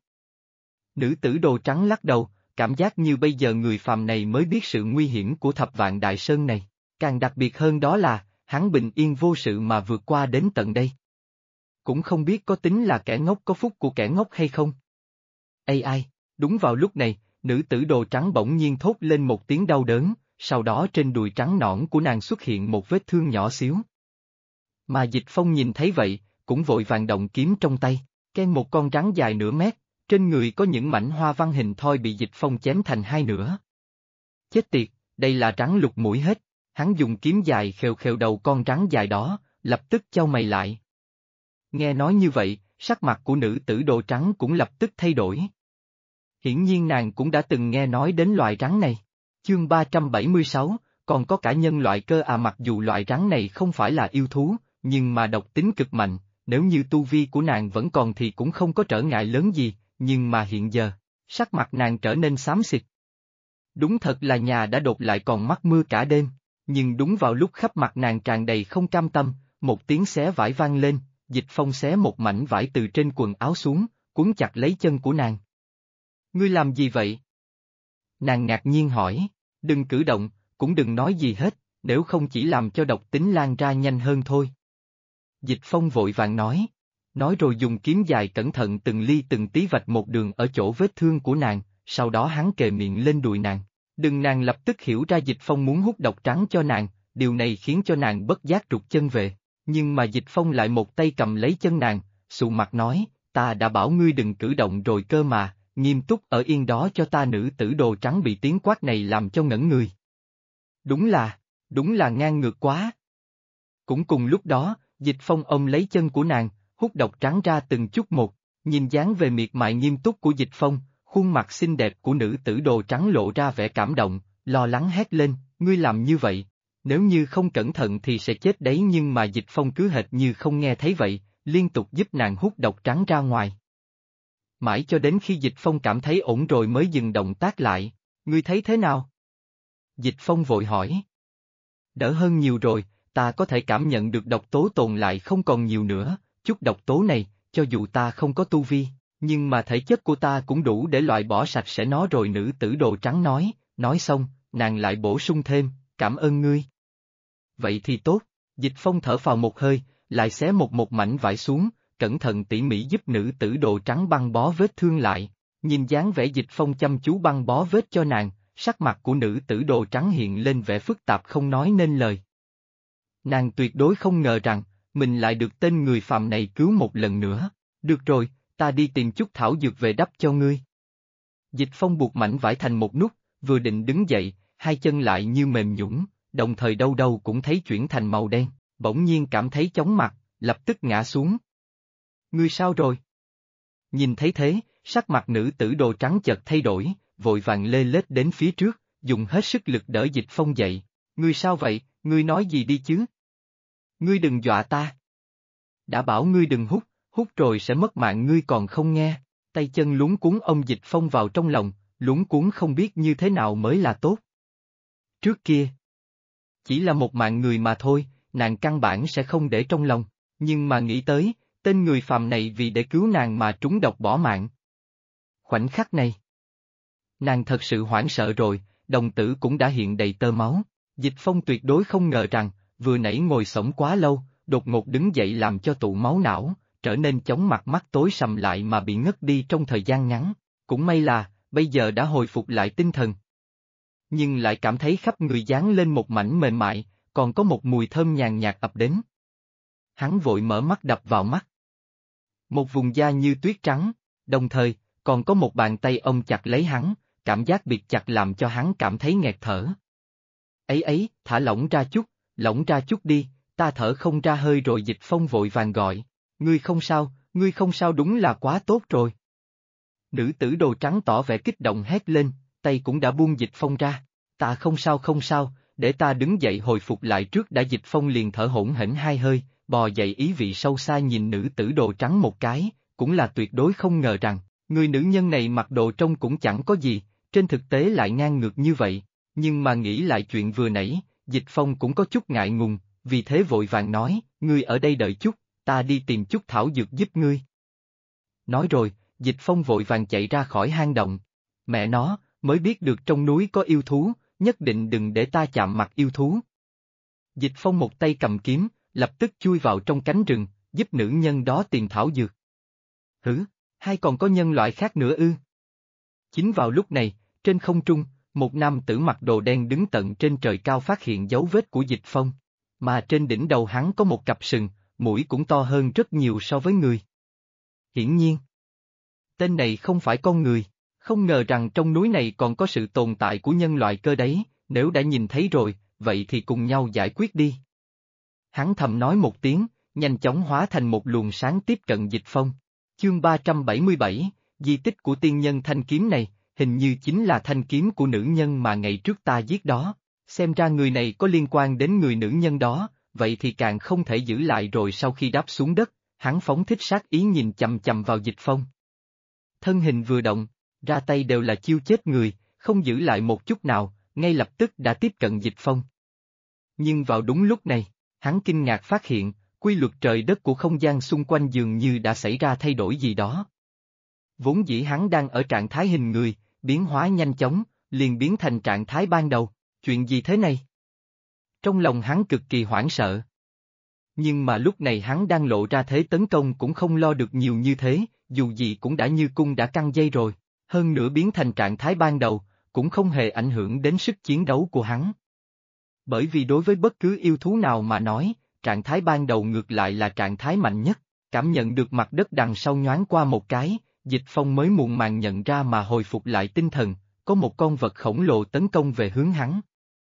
Nữ tử đồ trắng lắc đầu, cảm giác như bây giờ người phàm này mới biết sự nguy hiểm của Thập Vạn Đại Sơn này. Càng đặc biệt hơn đó là, hắn bình yên vô sự mà vượt qua đến tận đây. Cũng không biết có tính là kẻ ngốc có phúc của kẻ ngốc hay không. Ai, đúng vào lúc này, nữ tử đồ trắng bỗng nhiên thốt lên một tiếng đau đớn, sau đó trên đùi trắng nõn của nàng xuất hiện một vết thương nhỏ xíu. Mà Dịch Phong nhìn thấy vậy, cũng vội vàng động kiếm trong tay, ken một con rắn dài nửa mét, trên người có những mảnh hoa văn hình thoi bị Dịch Phong chém thành hai nửa. Chết tiệt, đây là rắn lục mũi hết, hắn dùng kiếm dài khều khều đầu con rắn dài đó, lập tức chau mày lại. Nghe nói như vậy, sắc mặt của nữ tử đồ trắng cũng lập tức thay đổi. Hiển nhiên nàng cũng đã từng nghe nói đến loài rắn này. Chương 376, còn có cả nhân loại cơ à, mặc dù loại rắn này không phải là yêu thú, nhưng mà độc tính cực mạnh, nếu như tu vi của nàng vẫn còn thì cũng không có trở ngại lớn gì, nhưng mà hiện giờ, sắc mặt nàng trở nên xám xịt. Đúng thật là nhà đã đột lại còn mắc mưa cả đêm, nhưng đúng vào lúc khắp mặt nàng tràn đầy không cam tâm, một tiếng xé vải vang lên, Dịch Phong xé một mảnh vải từ trên quần áo xuống, cuốn chặt lấy chân của nàng. Ngươi làm gì vậy? Nàng ngạc nhiên hỏi, đừng cử động, cũng đừng nói gì hết, nếu không chỉ làm cho độc tính lan ra nhanh hơn thôi. Dịch Phong vội vàng nói rồi dùng kiếm dài cẩn thận từng ly từng tí vạch một đường ở chỗ vết thương của nàng, sau đó hắn kề miệng lên đùi nàng. Đừng, nàng lập tức hiểu ra Dịch Phong muốn hút độc trắng cho nàng, điều này khiến cho nàng bất giác rụt chân về, nhưng mà Dịch Phong lại một tay cầm lấy chân nàng, sụ mặt nói, ta đã bảo ngươi đừng cử động rồi cơ mà, nghiêm túc ở yên đó cho ta. Nữ tử đồ trắng bị tiếng quát này làm cho ngẩn người. Đúng là ngang ngược quá. Cũng cùng lúc đó, Dịch Phong ôm lấy chân của nàng, hút độc trắng ra từng chút một, nhìn dáng về miệt mài nghiêm túc của Dịch Phong, khuôn mặt xinh đẹp của nữ tử đồ trắng lộ ra vẻ cảm động, lo lắng hét lên, ngươi làm như vậy, nếu như không cẩn thận thì sẽ chết đấy, nhưng mà Dịch Phong cứ hệt như không nghe thấy vậy, liên tục giúp nàng hút độc trắng ra ngoài. Mãi cho đến khi Dịch Phong cảm thấy ổn rồi mới dừng động tác lại, ngươi thấy thế nào? Dịch Phong vội hỏi. Đỡ hơn nhiều rồi, ta có thể cảm nhận được độc tố tồn lại không còn nhiều nữa, chút độc tố này, cho dù ta không có tu vi, nhưng mà thể chất của ta cũng đủ để loại bỏ sạch sẽ nó rồi. Nữ tử đồ trắng nói xong, nàng lại bổ sung thêm, cảm ơn ngươi. Vậy thì tốt, Dịch Phong thở phào một hơi, lại xé một mảnh vải xuống, cẩn thận tỉ mỉ giúp nữ tử đồ trắng băng bó vết thương lại, nhìn dáng vẻ Dịch Phong chăm chú băng bó vết cho nàng, sắc mặt của nữ tử đồ trắng hiện lên vẻ phức tạp không nói nên lời. Nàng tuyệt đối không ngờ rằng, mình lại được tên người phàm này cứu một lần nữa. Được rồi, ta đi tìm chút thảo dược về đắp cho ngươi. Dịch Phong buộc mảnh vải thành một nút, vừa định đứng dậy, hai chân lại như mềm nhũn, đồng thời đâu đâu cũng thấy chuyển thành màu đen, bỗng nhiên cảm thấy chóng mặt, lập tức ngã xuống. Ngươi sao rồi? Nhìn thấy thế, sắc mặt nữ tử đồ trắng chợt thay đổi, vội vàng lê lết đến phía trước, dùng hết sức lực đỡ Dịch Phong dậy. Ngươi sao vậy, ngươi nói gì đi chứ? Ngươi đừng dọa ta. Đã bảo ngươi đừng hút rồi sẽ mất mạng, ngươi còn không nghe. Tay chân luống cuống ông Dịch Phong vào trong lòng, luống cuống không biết như thế nào mới là tốt. Trước kia, chỉ là một mạng người mà thôi, nàng căn bản sẽ không để trong lòng, nhưng mà nghĩ tới, tên người phàm này vì để cứu nàng mà trúng độc bỏ mạng. Khoảnh khắc này, nàng thật sự hoảng sợ rồi, đồng tử cũng đã hiện đầy tơ máu. Dịch Phong tuyệt đối không ngờ rằng, vừa nãy ngồi xổm quá lâu, đột ngột đứng dậy làm cho tụ máu não, trở nên chóng mặt, mắt tối sầm lại mà bị ngất đi trong thời gian ngắn. Cũng may là, bây giờ đã hồi phục lại tinh thần. Nhưng lại cảm thấy khắp người dán lên một mảnh mềm mại, còn có một mùi thơm nhàn nhạt ập đến. Hắn vội mở mắt đập vào mắt. Một vùng da như tuyết trắng, đồng thời, còn có một bàn tay ôm chặt lấy hắn, cảm giác biệt chặt làm cho hắn cảm thấy nghẹt thở. Ấy, thả lỏng ra chút đi, ta thở không ra hơi rồi. Dịch Phong vội vàng gọi, ngươi không sao, đúng là quá tốt rồi. Nữ tử đồ trắng tỏ vẻ kích động hét lên, tay cũng đã buông Dịch Phong ra, ta không sao, để ta đứng dậy hồi phục lại trước đã. Dịch Phong liền thở hổn hển hai hơi, bò dậy ý vị sâu xa nhìn nữ tử đồ trắng một cái, cũng là tuyệt đối không ngờ rằng, người nữ nhân này mặc đồ trông cũng chẳng có gì, trên thực tế lại ngang ngược như vậy, nhưng mà nghĩ lại chuyện vừa nãy, Dịch Phong cũng có chút ngại ngùng, vì thế vội vàng nói, ngươi ở đây đợi chút, ta đi tìm chút thảo dược giúp ngươi. Nói rồi, Dịch Phong vội vàng chạy ra khỏi hang động. Mẹ nó, mới biết được trong núi có yêu thú, nhất định đừng để ta chạm mặt yêu thú. Dịch Phong một tay cầm kiếm, lập tức chui vào trong cánh rừng, giúp nữ nhân đó tìm thảo dược. Hử, hay còn có nhân loại khác nữa ư? Chính vào lúc này, trên không trung, một nam tử mặc đồ đen đứng tận trên trời cao phát hiện dấu vết của Dịch Phong, mà trên đỉnh đầu hắn có một cặp sừng, mũi cũng to hơn rất nhiều so với người. Hiển nhiên, tên này không phải con người, không ngờ rằng trong núi này còn có sự tồn tại của nhân loại cơ đấy, nếu đã nhìn thấy rồi, vậy thì cùng nhau giải quyết đi. Hắn thầm nói một tiếng, nhanh chóng hóa thành một luồng sáng tiếp cận Dịch Phong. Chương 377, di tích của tiên nhân thanh kiếm này, hình như chính là thanh kiếm của nữ nhân mà ngày trước ta giết đó. Xem ra người này có liên quan đến người nữ nhân đó, vậy thì càng không thể giữ lại rồi. Sau khi đáp xuống đất, hắn phóng thích sát ý nhìn chằm chằm vào Dịch Phong. Thân hình vừa động, ra tay đều là chiêu chết người, không giữ lại một chút nào, ngay lập tức đã tiếp cận Dịch Phong. Nhưng vào đúng lúc này, hắn kinh ngạc phát hiện, quy luật trời đất của không gian xung quanh dường như đã xảy ra thay đổi gì đó. Vốn dĩ hắn đang ở trạng thái hình người, biến hóa nhanh chóng, liền biến thành trạng thái ban đầu, chuyện gì thế này? Trong lòng hắn cực kỳ hoảng sợ. Nhưng mà lúc này hắn đang lộ ra thế tấn công cũng không lo được nhiều như thế, dù gì cũng đã như cung đã căng dây rồi, hơn nữa biến thành trạng thái ban đầu, cũng không hề ảnh hưởng đến sức chiến đấu của hắn. Bởi vì đối với bất cứ yêu thú nào mà nói, trạng thái ban đầu ngược lại là trạng thái mạnh nhất, cảm nhận được mặt đất đằng sau nhoáng qua một cái, Dịch Phong mới muộn màng nhận ra mà hồi phục lại tinh thần, có một con vật khổng lồ tấn công về hướng hắn.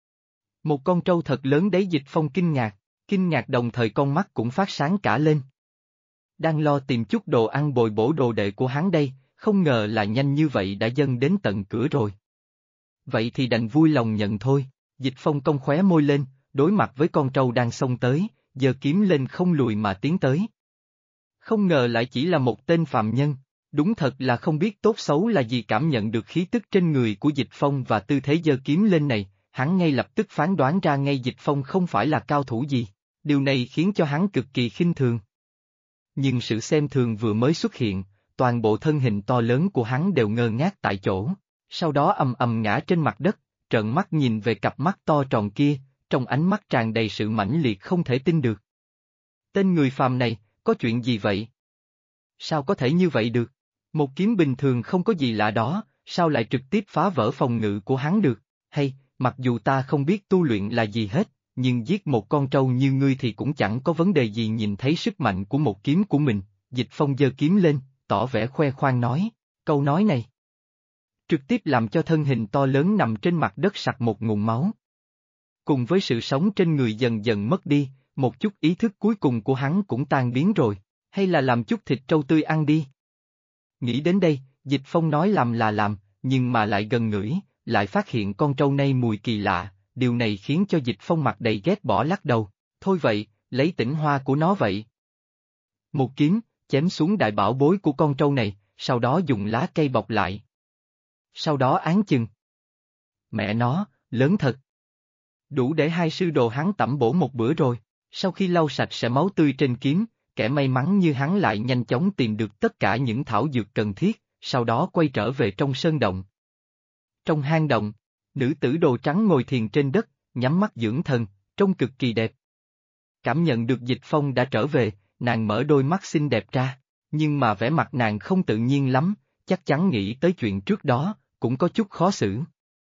Một con trâu thật lớn đấy. Dịch Phong kinh ngạc đồng thời con mắt cũng phát sáng cả lên. Đang lo tìm chút đồ ăn bồi bổ đồ đệ của hắn đây, không ngờ là nhanh như vậy đã dâng đến tận cửa rồi. Vậy thì đành vui lòng nhận thôi. Dịch Phong cong khóe môi lên, đối mặt với con trâu đang xông tới, giơ kiếm lên không lùi mà tiến tới. Không ngờ lại chỉ là một tên phàm nhân, đúng thật là không biết tốt xấu là gì. Cảm nhận được khí tức trên người của Dịch Phong và tư thế giơ kiếm lên này, hắn ngay lập tức phán đoán ra ngay Dịch Phong không phải là cao thủ gì, điều này khiến cho hắn cực kỳ khinh thường. Nhưng sự xem thường vừa mới xuất hiện, toàn bộ thân hình to lớn của hắn đều ngơ ngác tại chỗ, sau đó ầm ầm ngã trên mặt đất, trợn mắt nhìn về cặp mắt to tròn kia, trong ánh mắt tràn đầy sự mãnh liệt không thể tin được. Tên người phàm này, có chuyện gì vậy? Sao có thể như vậy được? Một kiếm bình thường không có gì lạ đó, sao lại trực tiếp phá vỡ phòng ngự của hắn được? Hay, mặc dù ta không biết tu luyện là gì hết, nhưng giết một con trâu như ngươi thì cũng chẳng có vấn đề gì. Nhìn thấy sức mạnh của một kiếm của mình, Dịch Phong giơ kiếm lên, tỏ vẻ khoe khoang nói, câu nói này trực tiếp làm cho thân hình to lớn nằm trên mặt đất sặc một ngụm máu. Cùng với sự sống trên người dần dần mất đi, một chút ý thức cuối cùng của hắn cũng tan biến rồi, hay là làm chút thịt trâu tươi ăn đi. Nghĩ đến đây, Dịch Phong nói làm là làm, nhưng mà lại gần ngửi, lại phát hiện con trâu này mùi kỳ lạ, điều này khiến cho Dịch Phong mặt đầy ghét bỏ lắc đầu, thôi vậy, lấy tinh hoa của nó vậy. Một kiếm, chém xuống đại bảo bối của con trâu này, sau đó dùng lá cây bọc lại. Sau đó áng chừng. Mẹ nó, lớn thật. Đủ để hai sư đồ hắn tẩm bổ một bữa rồi. Sau khi lau sạch sẽ máu tươi trên kiếm, kẻ may mắn như hắn lại nhanh chóng tìm được tất cả những thảo dược cần thiết, sau đó quay trở về trong sơn động. Trong hang động, nữ tử đồ trắng ngồi thiền trên đất, nhắm mắt dưỡng thần, trông cực kỳ đẹp. Cảm nhận được Dịch Phong đã trở về, nàng mở đôi mắt xinh đẹp ra, nhưng mà vẻ mặt nàng không tự nhiên lắm, chắc chắn nghĩ tới chuyện trước đó, cũng có chút khó xử.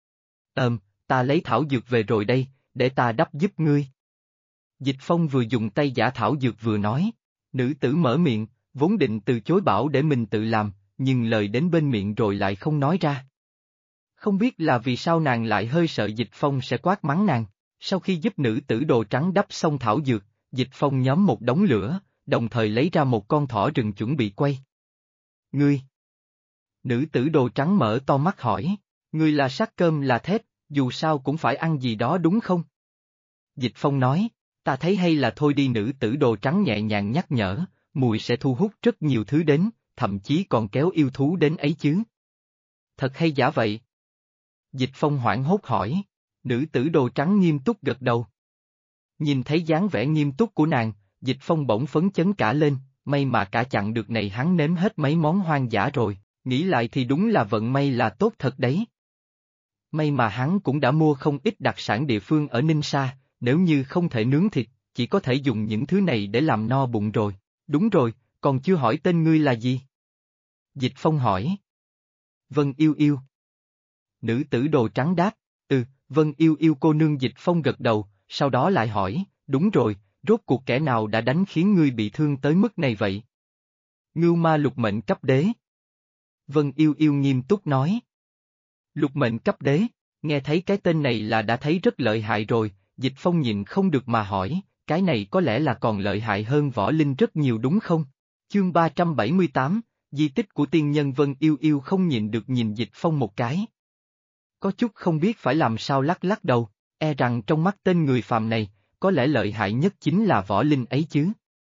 Ta lấy thảo dược về rồi đây, để ta đắp giúp ngươi. Dịch Phong vừa dùng tay giã thảo dược vừa nói, nữ tử mở miệng, vốn định từ chối bảo để mình tự làm, nhưng lời đến bên miệng rồi lại không nói ra. Không biết là vì sao nàng lại hơi sợ Dịch Phong sẽ quát mắng nàng, sau khi giúp nữ tử đồ trắng đắp xong thảo dược, Dịch Phong nhóm một đống lửa, đồng thời lấy ra một con thỏ rừng chuẩn bị quay. Ngươi! Nữ tử đồ trắng mở to mắt hỏi, ngươi là sát cơm là thép, dù sao cũng phải ăn gì đó đúng không? Dịch Phong nói, ta thấy hay là thôi đi. Nữ tử đồ trắng nhẹ nhàng nhắc nhở, mùi sẽ thu hút rất nhiều thứ đến, thậm chí còn kéo yêu thú đến ấy chứ. Thật hay giả vậy? Dịch Phong hoảng hốt hỏi, nữ tử đồ trắng nghiêm túc gật đầu. Nhìn thấy dáng vẻ nghiêm túc của nàng, Dịch Phong bỗng phấn chấn cả lên, may mà cả chặng được này hắn nếm hết mấy món hoang dã rồi, nghĩ lại thì đúng là vận may là tốt thật đấy. May mà hắn cũng đã mua không ít đặc sản địa phương ở Ninh Sa, nếu như không thể nướng thịt, chỉ có thể dùng những thứ này để làm no bụng rồi. Đúng rồi, còn chưa hỏi tên ngươi là gì? Dịch Phong hỏi. Vân Yêu Yêu. Nữ tử đồ trắng đáp, Vân Yêu Yêu cô nương. Dịch Phong gật đầu, sau đó lại hỏi, đúng rồi, rốt cuộc kẻ nào đã đánh khiến ngươi bị thương tới mức này vậy? Ngưu Ma Lục Mệnh Cấp Đế. Vân Yêu Yêu nghiêm túc nói. Lục Mệnh Cấp Đế, nghe thấy cái tên này là đã thấy rất lợi hại rồi. Dịch Phong nhịn không được mà hỏi, cái này có lẽ là còn lợi hại hơn võ linh rất nhiều đúng không? Chương 378, di tích của tiên nhân. Vân Yêu Yêu không nhịn được nhìn Dịch Phong một cái. Có chút không biết phải làm sao lắc lắc đầu, e rằng trong mắt tên người phàm này, có lẽ lợi hại nhất chính là võ linh ấy chứ.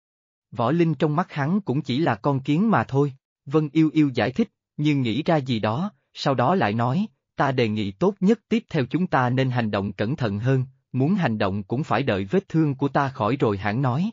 Võ linh trong mắt hắn cũng chỉ là con kiến mà thôi. Vân Yêu Yêu giải thích, nhưng nghĩ ra gì đó, sau đó lại nói, ta đề nghị tốt nhất tiếp theo chúng ta nên hành động cẩn thận hơn, muốn hành động cũng phải đợi vết thương của ta khỏi rồi hãng nói.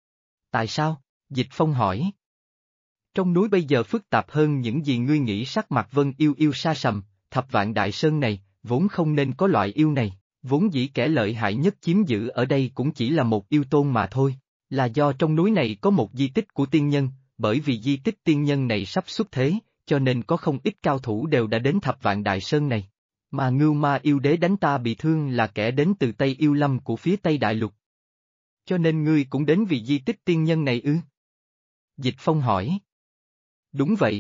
Tại sao? Dịch Phong hỏi. Trong núi bây giờ phức tạp hơn những gì ngươi nghĩ. Sắc mặt Vân Yêu Yêu sa sầm, Thập Vạn Đại Sơn này, vốn không nên có loại yêu này, vốn dĩ kẻ lợi hại nhất chiếm giữ ở đây cũng chỉ là một yêu tôn mà thôi, là do trong núi này có một di tích của tiên nhân, bởi vì di tích tiên nhân này sắp xuất thế, cho nên có không ít cao thủ đều đã đến Thập Vạn Đại Sơn này. Mà Ngưu Ma Yêu Đế đánh ta bị thương là kẻ đến từ Tây Yêu Lâm của phía Tây Đại Lục. Cho nên ngươi cũng đến vì di tích tiên nhân này ư? Dịch Phong hỏi. Đúng vậy.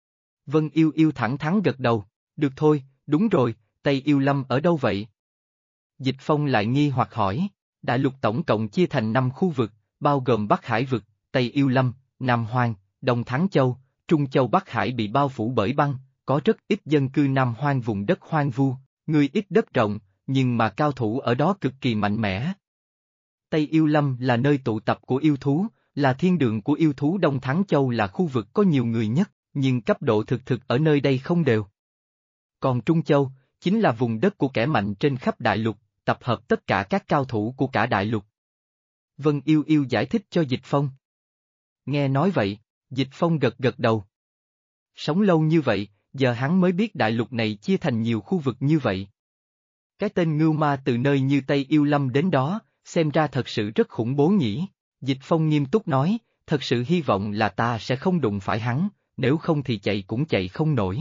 Vân Yêu Yêu thẳng thắn gật đầu, được thôi, đúng rồi, Tây Yêu Lâm ở đâu vậy? Dịch Phong lại nghi hoặc hỏi, Đại Lục tổng cộng chia thành 5 khu vực, bao gồm Bắc Hải vực, Tây Yêu Lâm, Nam Hoang, Đông Thắng Châu, Trung Châu. Bắc Hải bị bao phủ bởi băng, có rất ít dân cư. Nam Hoang vùng đất hoang vu, người ít đất rộng, nhưng mà cao thủ ở đó cực kỳ mạnh mẽ. Tây Yêu Lâm là nơi tụ tập của yêu thú, là thiên đường của yêu thú. Đông Thắng Châu là khu vực có nhiều người nhất, nhưng cấp độ thực ở nơi đây không đều. Còn Trung Châu, chính là vùng đất của kẻ mạnh trên khắp đại lục, tập hợp tất cả các cao thủ của cả đại lục. Vân Yêu Yêu giải thích cho Dịch Phong. Nghe nói vậy, Dịch Phong gật gật đầu. Sống lâu như vậy, giờ hắn mới biết đại lục này chia thành nhiều khu vực như vậy. Cái tên Ngưu Ma từ nơi như Tây Yêu Lâm đến đó, xem ra thật sự rất khủng bố nhỉ. Dịch Phong nghiêm túc nói, thật sự hy vọng là ta sẽ không đụng phải hắn, nếu không thì chạy cũng chạy không nổi.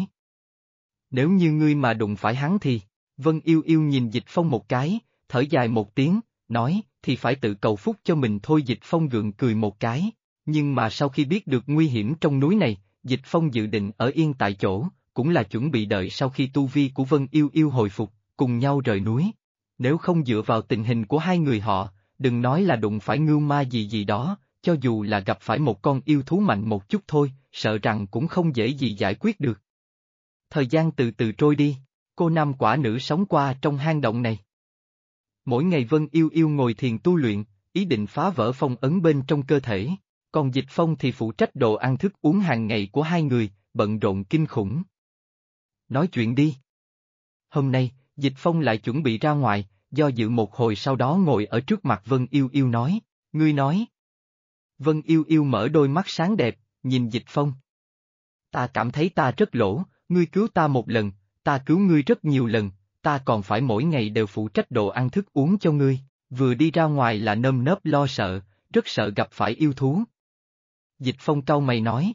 Nếu như ngươi mà đụng phải hắn thì, Vân Yêu Yêu nhìn Dịch Phong một cái, thở dài một tiếng, nói, thì phải tự cầu phúc cho mình thôi. Dịch Phong gượng cười một cái, nhưng mà sau khi biết được nguy hiểm trong núi này, Dịch Phong dự định ở yên tại chỗ, cũng là chuẩn bị đợi sau khi tu vi của Vân Yêu Yêu hồi phục, cùng nhau rời núi. Nếu không dựa vào tình hình của hai người họ, đừng nói là đụng phải ngưu ma gì đó, cho dù là gặp phải một con yêu thú mạnh một chút thôi, sợ rằng cũng không dễ gì giải quyết được. Thời gian từ từ trôi đi, cô nam quả nữ sống qua trong hang động này. Mỗi ngày Vân Yêu Yêu ngồi thiền tu luyện, ý định phá vỡ phong ấn bên trong cơ thể, còn Dịch Phong thì phụ trách đồ ăn thức uống hàng ngày của hai người, bận rộn kinh khủng. Nói chuyện đi. Hôm nay, Dịch Phong lại chuẩn bị ra ngoài, do dự một hồi sau đó ngồi ở trước mặt Vân Yêu Yêu nói, ngươi nói. Vân Yêu Yêu mở đôi mắt sáng đẹp, nhìn Dịch Phong. Ta cảm thấy ta rất lỗ, ngươi cứu ta một lần, ta cứu ngươi rất nhiều lần, ta còn phải mỗi ngày đều phụ trách đồ ăn thức uống cho ngươi, vừa đi ra ngoài là nơm nớp lo sợ, rất sợ gặp phải yêu thú. Dịch Phong cau mày nói.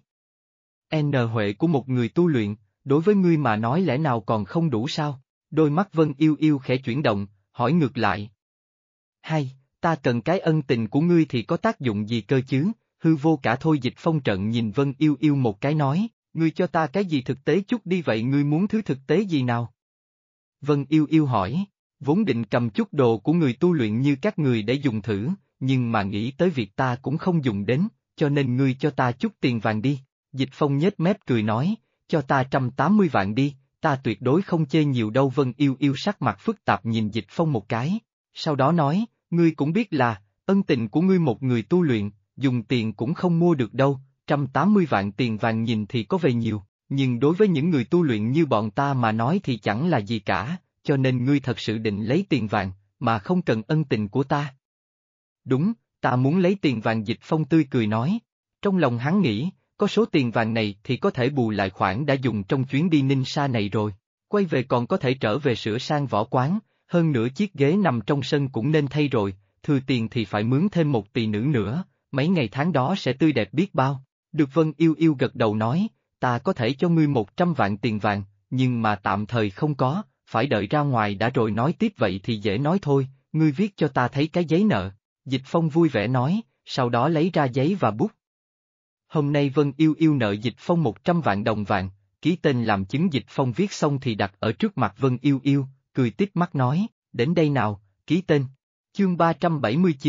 N huệ của một người tu luyện, đối với ngươi mà nói lẽ nào còn không đủ sao? Đôi mắt Vân Yêu Yêu khẽ chuyển động, hỏi ngược lại. Hay, ta cần cái ân tình của ngươi thì có tác dụng gì cơ chứ, hư vô cả thôi. Dịch Phong trận nhìn Vân Yêu Yêu một cái nói, ngươi cho ta cái gì thực tế chút đi vậy, ngươi muốn thứ thực tế gì nào? Vân Yêu Yêu hỏi, vốn định cầm chút đồ của người tu luyện như các người để dùng thử, nhưng mà nghĩ tới việc ta cũng không dùng đến, cho nên ngươi cho ta chút tiền vàng đi. Dịch Phong nhếch mép cười nói, cho ta 180 vạn đi, ta tuyệt đối không chê nhiều đâu. Vân Yêu Yêu sắc mặt phức tạp nhìn Dịch Phong một cái, sau đó nói, ngươi cũng biết là, ân tình của ngươi một người tu luyện, dùng tiền cũng không mua được đâu, 180 vạn tiền vàng nhìn thì có vẻ nhiều, nhưng đối với những người tu luyện như bọn ta mà nói thì chẳng là gì cả, cho nên ngươi thật sự định lấy tiền vàng, mà không cần ân tình của ta. Đúng, ta muốn lấy tiền vàng. Dịch Phong tươi cười nói, trong lòng hắn nghĩ, có số tiền vàng này thì có thể bù lại khoản đã dùng trong chuyến đi Ninh Sa này rồi, quay về còn có thể trở về sửa sang võ quán, hơn nữa chiếc ghế nằm trong sân cũng nên thay rồi, thừa tiền thì phải mướn thêm một tỳ nữ nữa, mấy ngày tháng đó sẽ tươi đẹp biết bao. Được. Vân Yêu Yêu gật đầu nói, ta có thể cho ngươi 100 vạn tiền vàng, nhưng mà tạm thời không có, phải đợi ra ngoài đã rồi nói tiếp. Vậy thì dễ nói thôi, ngươi viết cho ta thấy cái giấy nợ. Dịch Phong vui vẻ nói, sau đó lấy ra giấy và bút. Hôm nay Vân Yêu Yêu nợ Dịch Phong 100 vạn đồng vàng, ký tên làm chứng. Dịch Phong viết xong thì đặt ở trước mặt Vân Yêu Yêu, cười tít mắt nói, đến đây nào, ký tên. Chương 379,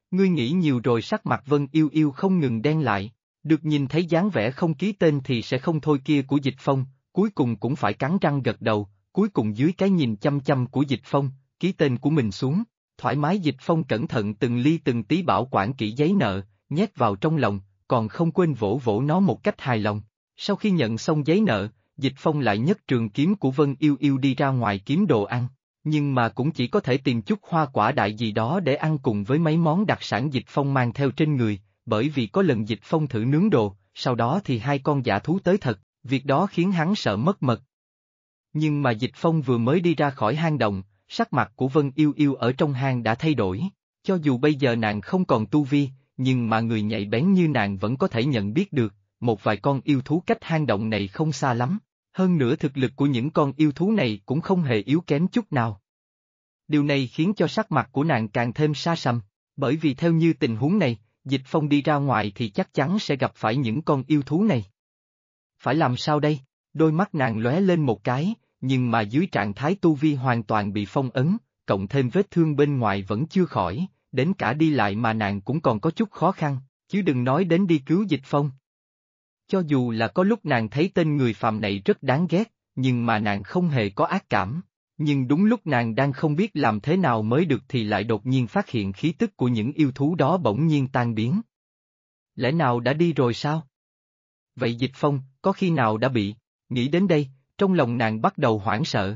Ngươi nghĩ nhiều rồi. Sắc mặt Vân Yêu Yêu không ngừng đen lại, được nhìn thấy dáng vẻ không ký tên thì sẽ không thôi kia của Dịch Phong, cuối cùng cũng phải cắn răng gật đầu, cuối cùng dưới cái nhìn chăm chăm của Dịch Phong, ký tên của mình xuống, thoải mái. Dịch Phong cẩn thận từng ly từng tí bảo quản kỹ giấy nợ, nhét vào trong lòng, còn không quên vỗ vỗ nó một cách hài lòng. Sau khi nhận xong giấy nợ, Dịch Phong lại nhấc trường kiếm của Vân Yêu Yêu đi ra ngoài kiếm đồ ăn, nhưng mà cũng chỉ có thể tìm chút hoa quả đại gì đó để ăn cùng với mấy món đặc sản Dịch Phong mang theo trên người, bởi vì có lần Dịch Phong thử nướng đồ, sau đó thì hai con dã thú tới thật, việc đó khiến hắn sợ mất mật. Nhưng mà Dịch Phong vừa mới đi ra khỏi hang động, sắc mặt của Vân Yêu Yêu ở trong hang đã thay đổi, cho dù bây giờ nàng không còn tu vi, nhưng mà người nhạy bén như nàng vẫn có thể nhận biết được, một vài con yêu thú cách hang động này không xa lắm, hơn nữa thực lực của những con yêu thú này cũng không hề yếu kém chút nào. Điều này khiến cho sắc mặt của nàng càng thêm xa xăm, bởi vì theo như tình huống này, Dịch Phong đi ra ngoài thì chắc chắn sẽ gặp phải những con yêu thú này. Phải làm sao đây? Đôi mắt nàng lóe lên một cái, nhưng mà dưới trạng thái tu vi hoàn toàn bị phong ấn, cộng thêm vết thương bên ngoài vẫn chưa khỏi, đến cả đi lại mà nàng cũng còn có chút khó khăn, chứ đừng nói đến đi cứu Dịch Phong. Cho dù là có lúc nàng thấy tên người phàm này rất đáng ghét, nhưng mà nàng không hề có ác cảm. Nhưng đúng lúc nàng đang không biết làm thế nào mới được thì lại đột nhiên phát hiện khí tức của những yêu thú đó bỗng nhiên tan biến. Lẽ nào đã đi rồi sao? Vậy Dịch Phong, có khi nào đã bị? Nghĩ đến đây, trong lòng nàng bắt đầu hoảng sợ.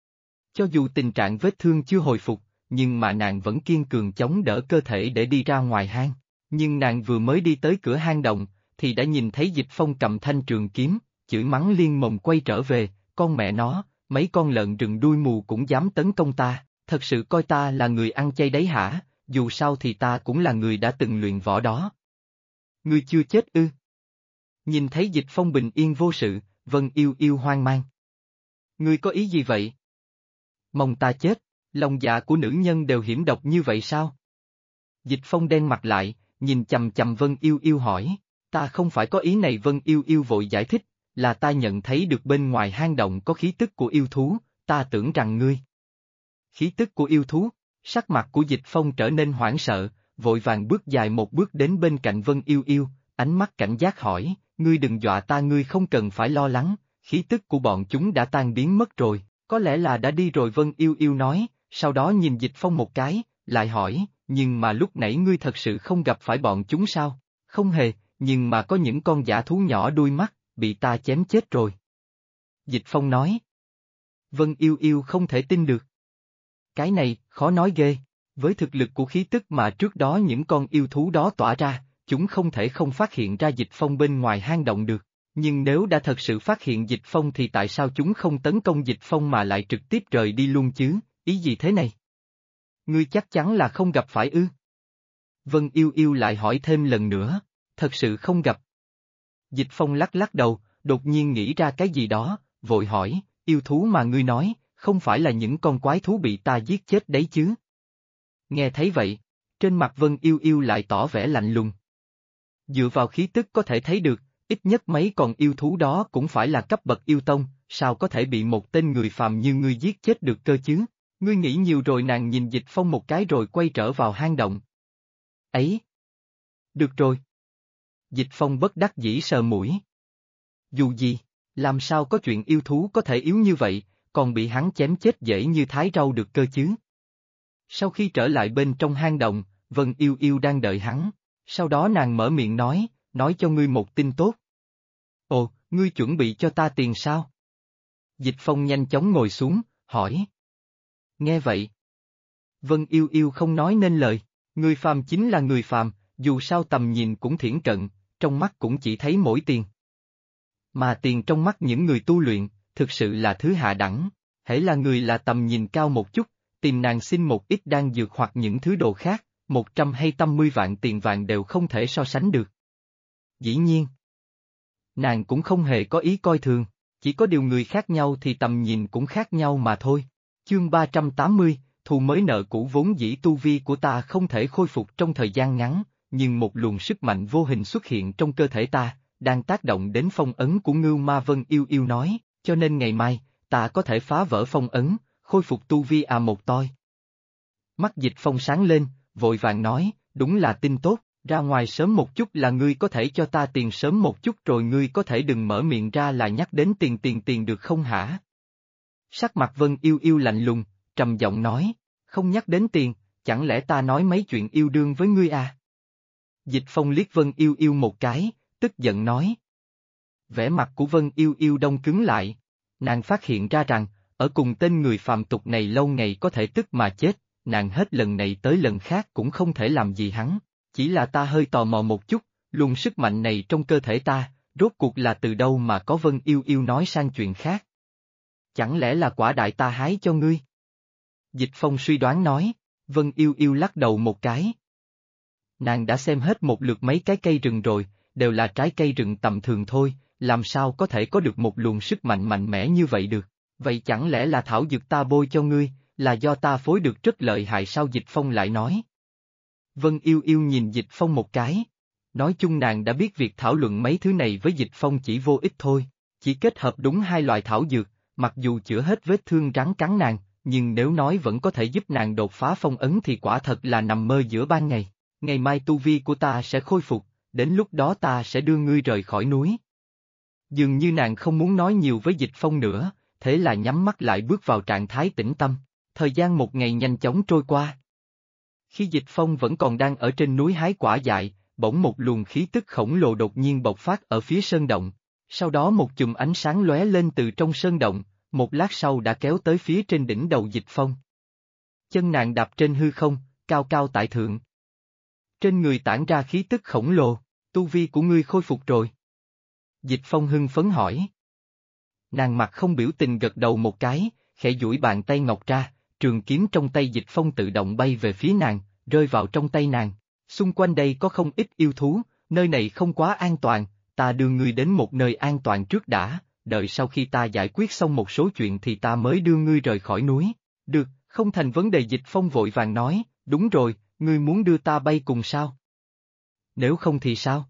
Cho dù tình trạng vết thương chưa hồi phục, nhưng mà nàng vẫn kiên cường chống đỡ cơ thể để đi ra ngoài hang. Nhưng nàng vừa mới đi tới cửa hang động, thì đã nhìn thấy Dịch Phong cầm thanh trường kiếm, chửi mắng liên mồm quay trở về, con mẹ nó, mấy con lợn rừng đuôi mù cũng dám tấn công ta, thật sự coi ta là người ăn chay đấy hả, dù sao thì ta cũng là người đã từng luyện võ đó. Ngươi chưa chết ư? Nhìn thấy Dịch Phong bình yên vô sự, Vân Yêu Yêu hoang mang. Ngươi có ý gì vậy? Mong ta chết, lòng dạ của nữ nhân đều hiểm độc như vậy sao? Dịch Phong đen mặt lại, nhìn chầm chầm Vân Yêu Yêu hỏi, ta không phải có ý này. Vân Yêu Yêu vội giải thích, là ta nhận thấy được bên ngoài hang động có khí tức của yêu thú, ta tưởng rằng ngươi. Khí tức của yêu thú, sắc mặt của Dịch Phong trở nên hoảng sợ, vội vàng bước dài một bước đến bên cạnh Vân Yêu Yêu, ánh mắt cảnh giác hỏi, ngươi đừng dọa ta. Ngươi không cần phải lo lắng, khí tức của bọn chúng đã tan biến mất rồi, có lẽ là đã đi rồi. Vân Yêu Yêu nói, sau đó nhìn Dịch Phong một cái, lại hỏi, nhưng mà lúc nãy ngươi thật sự không gặp phải bọn chúng sao? Không hề, nhưng mà có những con dã thú nhỏ đuôi mắt, bị ta chém chết rồi. Dịch Phong nói. Vân Yêu Yêu không thể tin được. Cái này, khó nói ghê, với thực lực của khí tức mà trước đó những con yêu thú đó tỏa ra, chúng không thể không phát hiện ra Dịch Phong bên ngoài hang động được, nhưng nếu đã thật sự phát hiện Dịch Phong thì tại sao chúng không tấn công Dịch Phong mà lại trực tiếp rời đi luôn chứ, ý gì thế này? Ngươi chắc chắn là không gặp phải ư? Vân Yêu Yêu lại hỏi thêm lần nữa, thật sự không gặp. Dịch Phong lắc lắc đầu, đột nhiên nghĩ ra cái gì đó, vội hỏi, yêu thú mà ngươi nói, không phải là những con quái thú bị ta giết chết đấy chứ? Nghe thấy vậy, trên mặt Vân Yêu Yêu lại tỏ vẻ lạnh lùng. Dựa vào khí tức có thể thấy được, ít nhất mấy con yêu thú đó cũng phải là cấp bậc yêu tông, sao có thể bị một tên người phàm như ngươi giết chết được cơ chứ? Ngươi nghĩ nhiều rồi. Nàng nhìn Dịch Phong một cái rồi quay trở vào hang động. Ấy! Được rồi. Dịch Phong bất đắc dĩ sờ mũi. Dù gì, làm sao có chuyện yêu thú có thể yếu như vậy, còn bị hắn chém chết dễ như thái rau được cơ chứ? Sau khi trở lại bên trong hang động, Vân Yêu Yêu đang đợi hắn, sau đó nàng mở miệng nói cho ngươi một tin tốt. Ồ, ngươi chuẩn bị cho ta tiền sao? Dịch Phong nhanh chóng ngồi xuống, hỏi. Nghe vậy. Vân Yêu Yêu không nói nên lời, người phàm chính là người phàm, dù sao tầm nhìn cũng thiển cận, trong mắt cũng chỉ thấy mỗi tiền. Mà tiền trong mắt những người tu luyện, thực sự là thứ hạ đẳng, hễ là người là tầm nhìn cao một chút, tìm nàng xin một ít đan dược hoặc những thứ đồ khác, 100 hay 80 vạn tiền vàng đều không thể so sánh được. Dĩ nhiên, nàng cũng không hề có ý coi thường, chỉ có điều người khác nhau thì tầm nhìn cũng khác nhau mà thôi. Chương 380, thù mới nợ cũ. Vốn dĩ tu vi của ta không thể khôi phục trong thời gian ngắn, nhưng một luồng sức mạnh vô hình xuất hiện trong cơ thể ta, đang tác động đến phong ấn của Ngưu Ma. Vân Yêu Yêu nói, cho nên ngày mai, ta có thể phá vỡ phong ấn, khôi phục tu vi một toi. Mắt Dịch Phong sáng lên, vội vàng nói, đúng là tin tốt, ra ngoài sớm một chút là ngươi có thể cho ta tiền sớm một chút rồi ngươi có thể đừng mở miệng ra là nhắc đến tiền được không hả? Sắc mặt Vân Yêu Yêu lạnh lùng, trầm giọng nói, không nhắc đến tiền, chẳng lẽ ta nói mấy chuyện yêu đương với ngươi à? Dịch Phong liếc Vân Yêu Yêu một cái, tức giận nói. Vẻ mặt của Vân Yêu Yêu đông cứng lại, nàng phát hiện ra rằng, ở cùng tên người phàm tục này lâu ngày có thể tức mà chết, nàng hết lần này tới lần khác cũng không thể làm gì hắn, chỉ là ta hơi tò mò một chút, luồng sức mạnh này trong cơ thể ta, rốt cuộc là từ đâu mà có Vân Yêu Yêu nói sang chuyện khác. Chẳng lẽ là quả đại ta hái cho ngươi? Dịch Phong suy đoán nói, Vân Yêu Yêu lắc đầu một cái. Nàng đã xem hết một lượt mấy cái cây rừng rồi, đều là trái cây rừng tầm thường thôi, làm sao có thể có được một luồng sức mạnh mạnh mẽ như vậy được, vậy chẳng lẽ là thảo dược ta bôi cho ngươi, là do ta phối được rất lợi hại sao Dịch Phong lại nói. Vân Yêu Yêu nhìn Dịch Phong một cái. Nói chung nàng đã biết việc thảo luận mấy thứ này với Dịch Phong chỉ vô ích thôi, chỉ kết hợp đúng hai loại thảo dược, mặc dù chữa hết vết thương rắn cắn nàng, nhưng nếu nói vẫn có thể giúp nàng đột phá phong ấn thì quả thật là nằm mơ giữa ban ngày. Ngày mai tu vi của ta sẽ khôi phục, đến lúc đó ta sẽ đưa ngươi rời khỏi núi. Dường như nàng không muốn nói nhiều với Dịch Phong nữa, thế là nhắm mắt lại bước vào trạng thái tĩnh tâm, thời gian một ngày nhanh chóng trôi qua. Khi Dịch Phong vẫn còn đang ở trên núi hái quả dại, bỗng một luồng khí tức khổng lồ đột nhiên bộc phát ở phía sơn động, sau đó một chùm ánh sáng lóe lên từ trong sơn động, một lát sau đã kéo tới phía trên đỉnh đầu Dịch Phong. Chân nàng đạp trên hư không, cao cao tại thượng. Trên người tản ra khí tức khổng lồ, tu vi của ngươi khôi phục rồi. Dịch Phong hưng phấn hỏi. Nàng mặt không biểu tình gật đầu một cái, khẽ duỗi bàn tay ngọc ra, trường kiếm trong tay Dịch Phong tự động bay về phía nàng, rơi vào trong tay nàng. Xung quanh đây có không ít yêu thú, nơi này không quá an toàn, ta đưa ngươi đến một nơi an toàn trước đã, đợi sau khi ta giải quyết xong một số chuyện thì ta mới đưa ngươi rời khỏi núi. Được, không thành vấn đề Dịch Phong vội vàng nói, đúng rồi, ngươi muốn đưa ta bay cùng sao? Nếu không thì sao?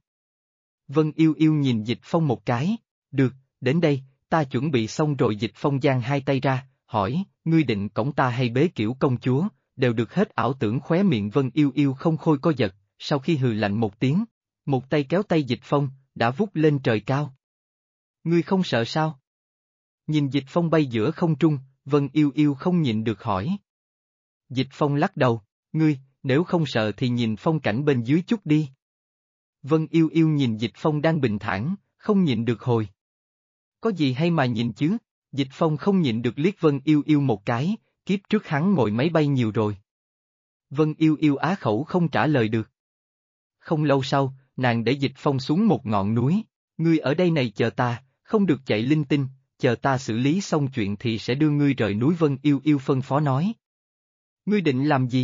Vân Yêu Yêu nhìn Dịch Phong một cái, được, đến đây, ta chuẩn bị xong rồi Dịch Phong giang hai tay ra, hỏi, ngươi định cõng ta hay bế kiểu công chúa, đều được hết ảo tưởng khóe miệng Vân Yêu Yêu không khôi co giật, sau khi hừ lạnh một tiếng, một tay kéo tay Dịch Phong, đã vút lên trời cao. Ngươi không sợ sao? Nhìn Dịch Phong bay giữa không trung, Vân Yêu Yêu không nhịn được hỏi. Dịch Phong lắc đầu, ngươi, nếu không sợ thì nhìn phong cảnh bên dưới chút đi. Vân Yêu Yêu nhìn Dịch Phong đang bình thản, không nhịn được hồi. Có gì hay mà nhìn chứ? Dịch Phong không nhịn được liếc Vân Yêu Yêu một cái, kiếp trước hắn ngồi máy bay nhiều rồi. Vân Yêu Yêu á khẩu không trả lời được. Không lâu sau, nàng để Dịch Phong xuống một ngọn núi, ngươi ở đây này chờ ta, không được chạy linh tinh, chờ ta xử lý xong chuyện thì sẽ đưa ngươi rời núi Vân Yêu Yêu phân phó nói. Ngươi định làm gì?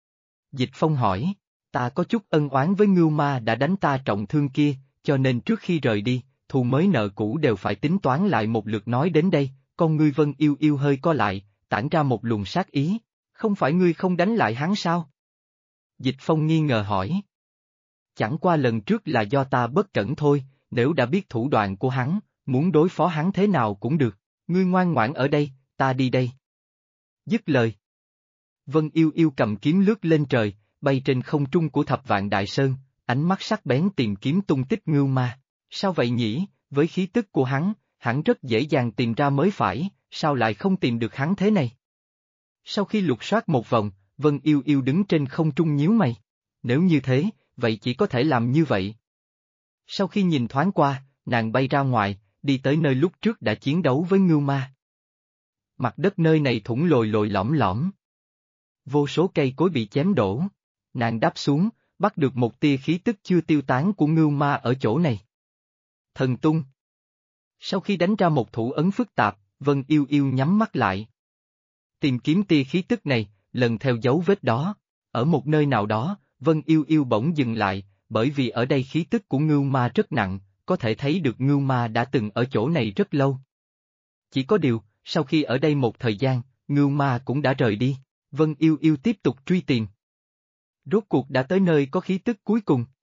Dịch Phong hỏi, ta có chút ân oán với Ngưu Ma đã đánh ta trọng thương kia, cho nên trước khi rời đi, thù mới nợ cũ đều phải tính toán lại một lượt nói đến đây, con ngươi Vân Yêu Yêu hơi co lại, tản ra một luồng sát ý, không phải ngươi không đánh lại hắn sao? Dịch Phong nghi ngờ hỏi. Chẳng qua lần trước là do ta bất cẩn thôi, nếu đã biết thủ đoạn của hắn, muốn đối phó hắn thế nào cũng được, ngươi ngoan ngoãn ở đây, ta đi đây. Dứt lời. Vân Yêu Yêu cầm kiếm lướt lên trời, bay trên không trung của Thập Vạn Đại Sơn, ánh mắt sắc bén tìm kiếm tung tích Ngưu Ma. Sao vậy nhỉ, với khí tức của hắn, hẳn rất dễ dàng tìm ra mới phải, sao lại không tìm được hắn thế này? Sau khi lục soát một vòng, Vân Yêu Yêu đứng trên không trung nhíu mày. Nếu như thế, vậy chỉ có thể làm như vậy. Sau khi nhìn thoáng qua, nàng bay ra ngoài, đi tới nơi lúc trước đã chiến đấu với Ngưu Ma. Mặt đất nơi này thủng lồi lồi lõm lõm. Vô số cây cối bị chém đổ. Nàng đáp xuống, bắt được một tia khí tức chưa tiêu tán của Ngưu Ma ở chỗ này. Thần tung. Sau khi đánh ra một thủ ấn phức tạp, Vân Yêu Yêu nhắm mắt lại. Tìm kiếm tia khí tức này, lần theo dấu vết đó. Ở một nơi nào đó, Vân Yêu Yêu bỗng dừng lại, bởi vì ở đây khí tức của Ngưu Ma rất nặng, có thể thấy được Ngưu Ma đã từng ở chỗ này rất lâu. Chỉ có điều, sau khi ở đây một thời gian, Ngưu Ma cũng đã rời đi. Vân Yêu Yêu tiếp tục truy tìm. Rốt cuộc đã tới nơi có khí tức cuối cùng.